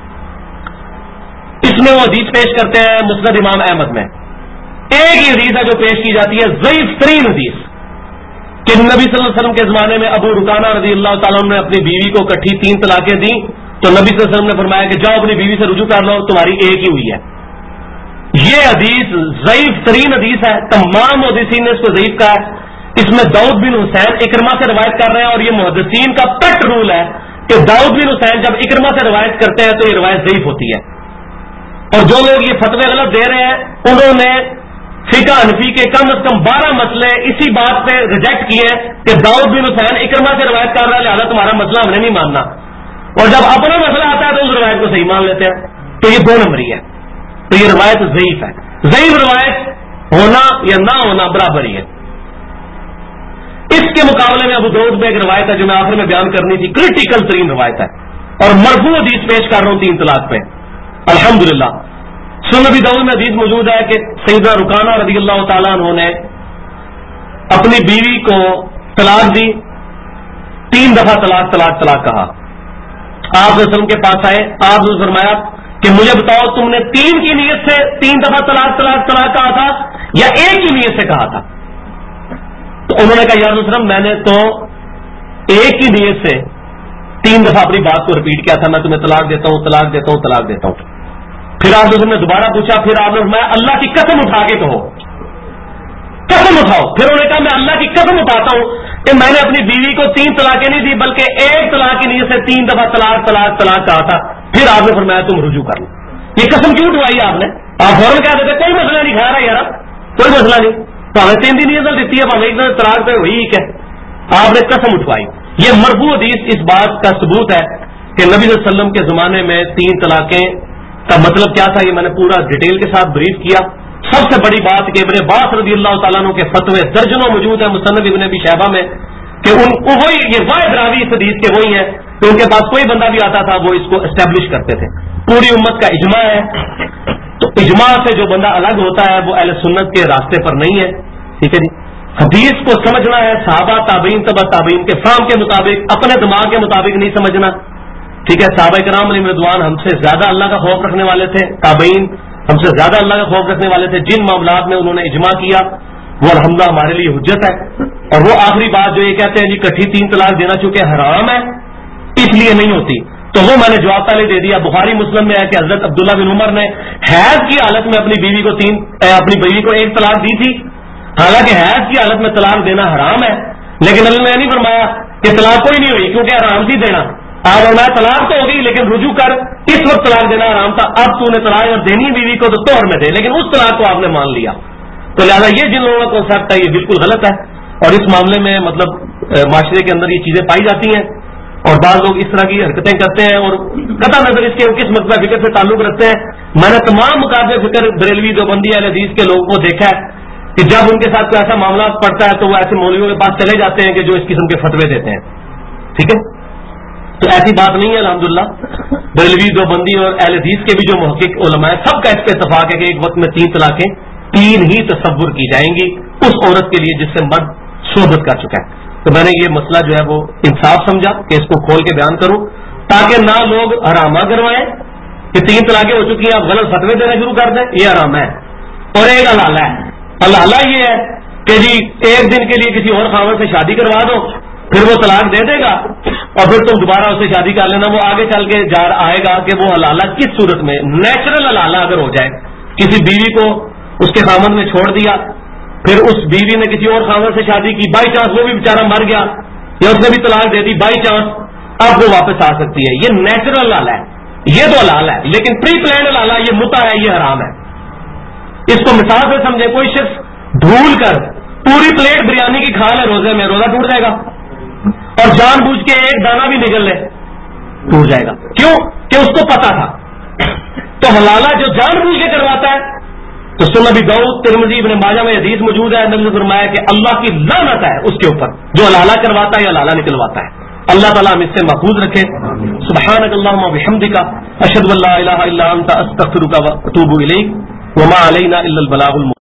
اس میں وہ حدیث پیش کرتے ہیں مسند امام احمد میں. ایک ہی حدیث ہے جو پیش کی جاتی ہے، ضعیف ترین حدیث، کہ نبی صلی اللہ علیہ وسلم کے زمانے میں ابو رکانہ رضی اللہ تعالیٰ عنہ نے اپنی بیوی کو اکٹھی 3 طلاقیں دی، تو نبی صلی اللہ علیہ وسلم نے فرمایا کہ جاؤ اپنی بیوی سے رجوع کر لو، تمہاری ایک ہی ہوئی ہے. یہ حدیث ضعیف ترین حدیث ہے، تمام محدثین نے اس کو ضعیف کہا ہے. اس میں داؤد بن حسین اکرمہ سے روایت کر رہے ہیں، اور یہ محدثین کا پیٹ رول ہے کہ داؤد بن حسین جب اکرمہ سے روایت کرتے ہیں تو یہ روایت ضعیف ہوتی ہے. اور جو لوگ یہ فتوے غلط دے رہے ہیں انہوں نے فقہ حنفی کے کم از کم 12 مسئلے اسی بات پہ ریجیکٹ کیے ہیں کہ داؤد بن حسین اکرمہ سے روایت کر رہا ہے، لہٰذا تمہارا مسئلہ ہم نے نہیں ماننا. اور جب اپنا مسئلہ آتا ہے تو اس روایت کو صحیح مان لیتے ہیں. تو یہ 2 نمبری ہے. تو یہ روایت ضعیف ہے. ضعیف روایت ہونا یا نہ ہونا برابر ہی ہے. اس کے مقابلے میں ابو داؤد میں ایک روایت ہے جو میں آخر میں بیان کرنی تھی، کریٹیکل ترین روایت ہے، اور مرفوع حدیث پیش کر رہا ہوں 3 طلاق پہ. الحمدللہ سنن ابی داؤد میں حدیث موجود ہے کہ سیدنا رکانہ رضی اللہ تعالیٰ عنہ نے اپنی بیوی کو طلاق دی، 3 دفعہ طلاق طلاق طلاق کہا. آپ صلی اللہ علیہ وسلم کے پاس آئے، آپ نے فرمایا کہ مجھے بتاؤ تم نے 3 کی نیت سے 3 دفعہ طلاق طلاق طلاق کہا تھا یا 1 کی نیت سے کہا تھا؟ تو انہوں نے کہا یا رسول اللہ میں نے تو 1 کی نیت سے 3 دفعہ اپنی بات کو ریپیٹ کیا تھا، میں تمہیں طلاق دیتا ہوں طلاق دیتا ہوں طلاق دیتا ہوں. پھر آپ نے دوبارہ پوچھا، پھر آپ نے فرمایا اللہ کی قسم اٹھا کے کہو، قسم اٹھاؤ. پھر انہوں نے کہا میں اللہ کی قسم اٹھاتا ہوں کہ میں نے اپنی بیوی کو 3 طلاقیں نہیں دی بلکہ 1 طلاق کی نیت سے 3 دفعہ طلاق طلاق طلاق کہا تھا. پھر آپ نے فرمایا تم رجوع کر لو. یہ قسم کیوں اٹھوائی آپ نے؟ آپ فوراً کہہ دیتے کوئی مسئلہ نہیں، کھا رہا یار کوئی مسئلہ نہیں، تو ہمیں 3 دن نیت دیتی ہے، ہمیں 1 طلاق پہ ہوئی کیا؟ آپ نے قسم اٹھوائی. یہ مرفوع حدیث اس بات کا ثبوت ہے کہ نبی صلی اللہ علیہ وسلم کے زمانے میں 3 طلاقیں کا مطلب کیا تھا، یہ میں نے پورا ڈیٹیل کے ساتھ بریف کیا. سب سے بڑی بات کہ ابن عباس رضی اللہ تعالیٰ عنہ کے فتوے درجنوں موجود ہیں مصنف ابن ابی شیبہ میں، کہ وہی یہ واحد راوی اس حدیث کے وہی ہیں کہ ان کے پاس کوئی بندہ بھی آتا تھا وہ اس کو اسٹیبلش کرتے تھے. پوری امت کا اجماع ہے، تو اجماع سے جو بندہ الگ ہوتا ہے وہ اہل سنت کے راستے پر نہیں ہے. ٹھیک ہے جی. حدیث کو سمجھنا ہے صحابہ تابعین تبع تابعین کے فہم کے مطابق، اپنے دماغ کے مطابق نہیں سمجھنا. ٹھیک ہے. صحابہ کرام علیہم رضوان ہم سے زیادہ اللہ کا خوف رکھنے والے تھے، تابعین ہم سے زیادہ اللہ کا خوف رکھنے والے تھے. جن معاملات میں انہوں نے اجماع کیا وہ الحمدللہ ہمارے لیے حجت ہے. اور وہ آخری بات جو یہ کہتے ہیں جی کٹھی 3 طلاق دینا چونکہ حرام ہے اس لیے نہیں ہوتی، تو وہ میں نے جواب پہلے دے دیا. بخاری مسلم میں ہے کہ حضرت عبداللہ بن عمر نے حیض کی حالت میں اپنی بیوی کو 1 طلاق دی تھی، حالانکہ حیض کی حالت میں طلاق دینا حرام ہے، لیکن اللہ نے نہیں فرمایا کہ طلاق کوئی نہیں ہوئی کیونکہ حرام تھی دینا. آپ اور میں طلاق تو ہوگی لیکن رجوع کر، اس وقت طلاق دینا حرام تھا، اب تو نے طلاق دینی بیوی کو تو طور میں دے، لیکن اس طلاق کو آپ نے مان لیا. تو لہٰذا یہ جن لوگوں کا کنسیپٹ ہے یہ بالکل غلط ہے، اور اس معاملے میں مطلب معاشرے کے اندر یہ چیزیں پائی جاتی ہیں، اور بعض لوگ اس طرح کی حرکتیں کرتے ہیں اور قطع نظر اس کے کس مکتبہ فکر سے تعلق رکھتے ہیں. میں نے تمام مکاتب فکر بریلوی دیوبندی اہل حدیث کے لوگوں کو دیکھا ہے کہ جب ان کے ساتھ کوئی ایسا معاملہ پڑتا ہے تو وہ ایسے مولویوں کے پاس چلے جاتے ہیں کہ جو اس قسم کے فتوے دیتے ہیں. ٹھیک ہے، تو ایسی بات نہیں ہے. الحمدللہ بریلوی دیوبندی اور اہل حدیث کے بھی جو محقق علماء ہیں سب کا اس پہ اتفاق ہے کہ ایک وقت میں 3 طلاقیں 3 ہی تصور کی جائیں گی اس عورت کے لیے جس سے مرد صحبت کر چکا ہے. تو میں نے یہ مسئلہ جو ہے وہ انصاف سمجھا کہ اس کو کھول کے بیان کروں تاکہ نہ لوگ حرامہ کروائیں کہ 3 طلاقیں ہو چکی ہیں آپ غلط فتوے دینا شروع کر دیں. یہ حرام ہے. اور ایک حلالہ ہے. حلالہ یہ ہے کہ جی ایک دن کے لیے کسی اور خاوند سے شادی کروا دو، پھر وہ طلاق دے دے گا اور پھر تم دوبارہ اسے شادی کر لینا. وہ آگے چل کے آئے گا کہ وہ حلالہ کس صورت میں، نیچرل حلالہ اگر ہو جائے، کسی بیوی کو اس کے خاوند نے چھوڑ دیا، پھر اس بیوی نے کسی اور خاوند سے شادی کی، بائی چانس وہ بھی بیچارہ مر گیا یا اس نے بھی طلاق دے دی بائی چانس، اب وہ واپس آ سکتی ہے. یہ نیچرل حلالہ ہے، یہ تو حلال ہے. لیکن پری پلانڈ حلالہ یہ متع ہے، یہ حرام ہے. اس کو مثال سے سمجھے، کوئی شخص بھول کر پوری پلیٹ بریانی کی کھا لے روزے میں، روزہ ٹوٹ جائے گا، اور جان بوجھ کے ایک دانہ بھی نگل لے ٹوٹ جائے گا. کیوں کہ اس کو پتا تھا. تو حلالہ جو جان بوجھ کے کرواتا ہے، تو سنن ابی داؤد ترمذی ابن ماجہ میں حدیث موجود ہے، نبی نے فرمایا کہ اللہ کی لعنت ہے اس کے اوپر جو حلالہ کرواتا ہے یا حلالہ نکلواتا ہے. اللہ تعالیٰ ہم اس سے محفوظ رکھے. سبحانک اللہم وبحمدک، اشہد ان لا الہ الا انت، استغفرک واتوب الیک، وما علینا الا البلاغ المبین.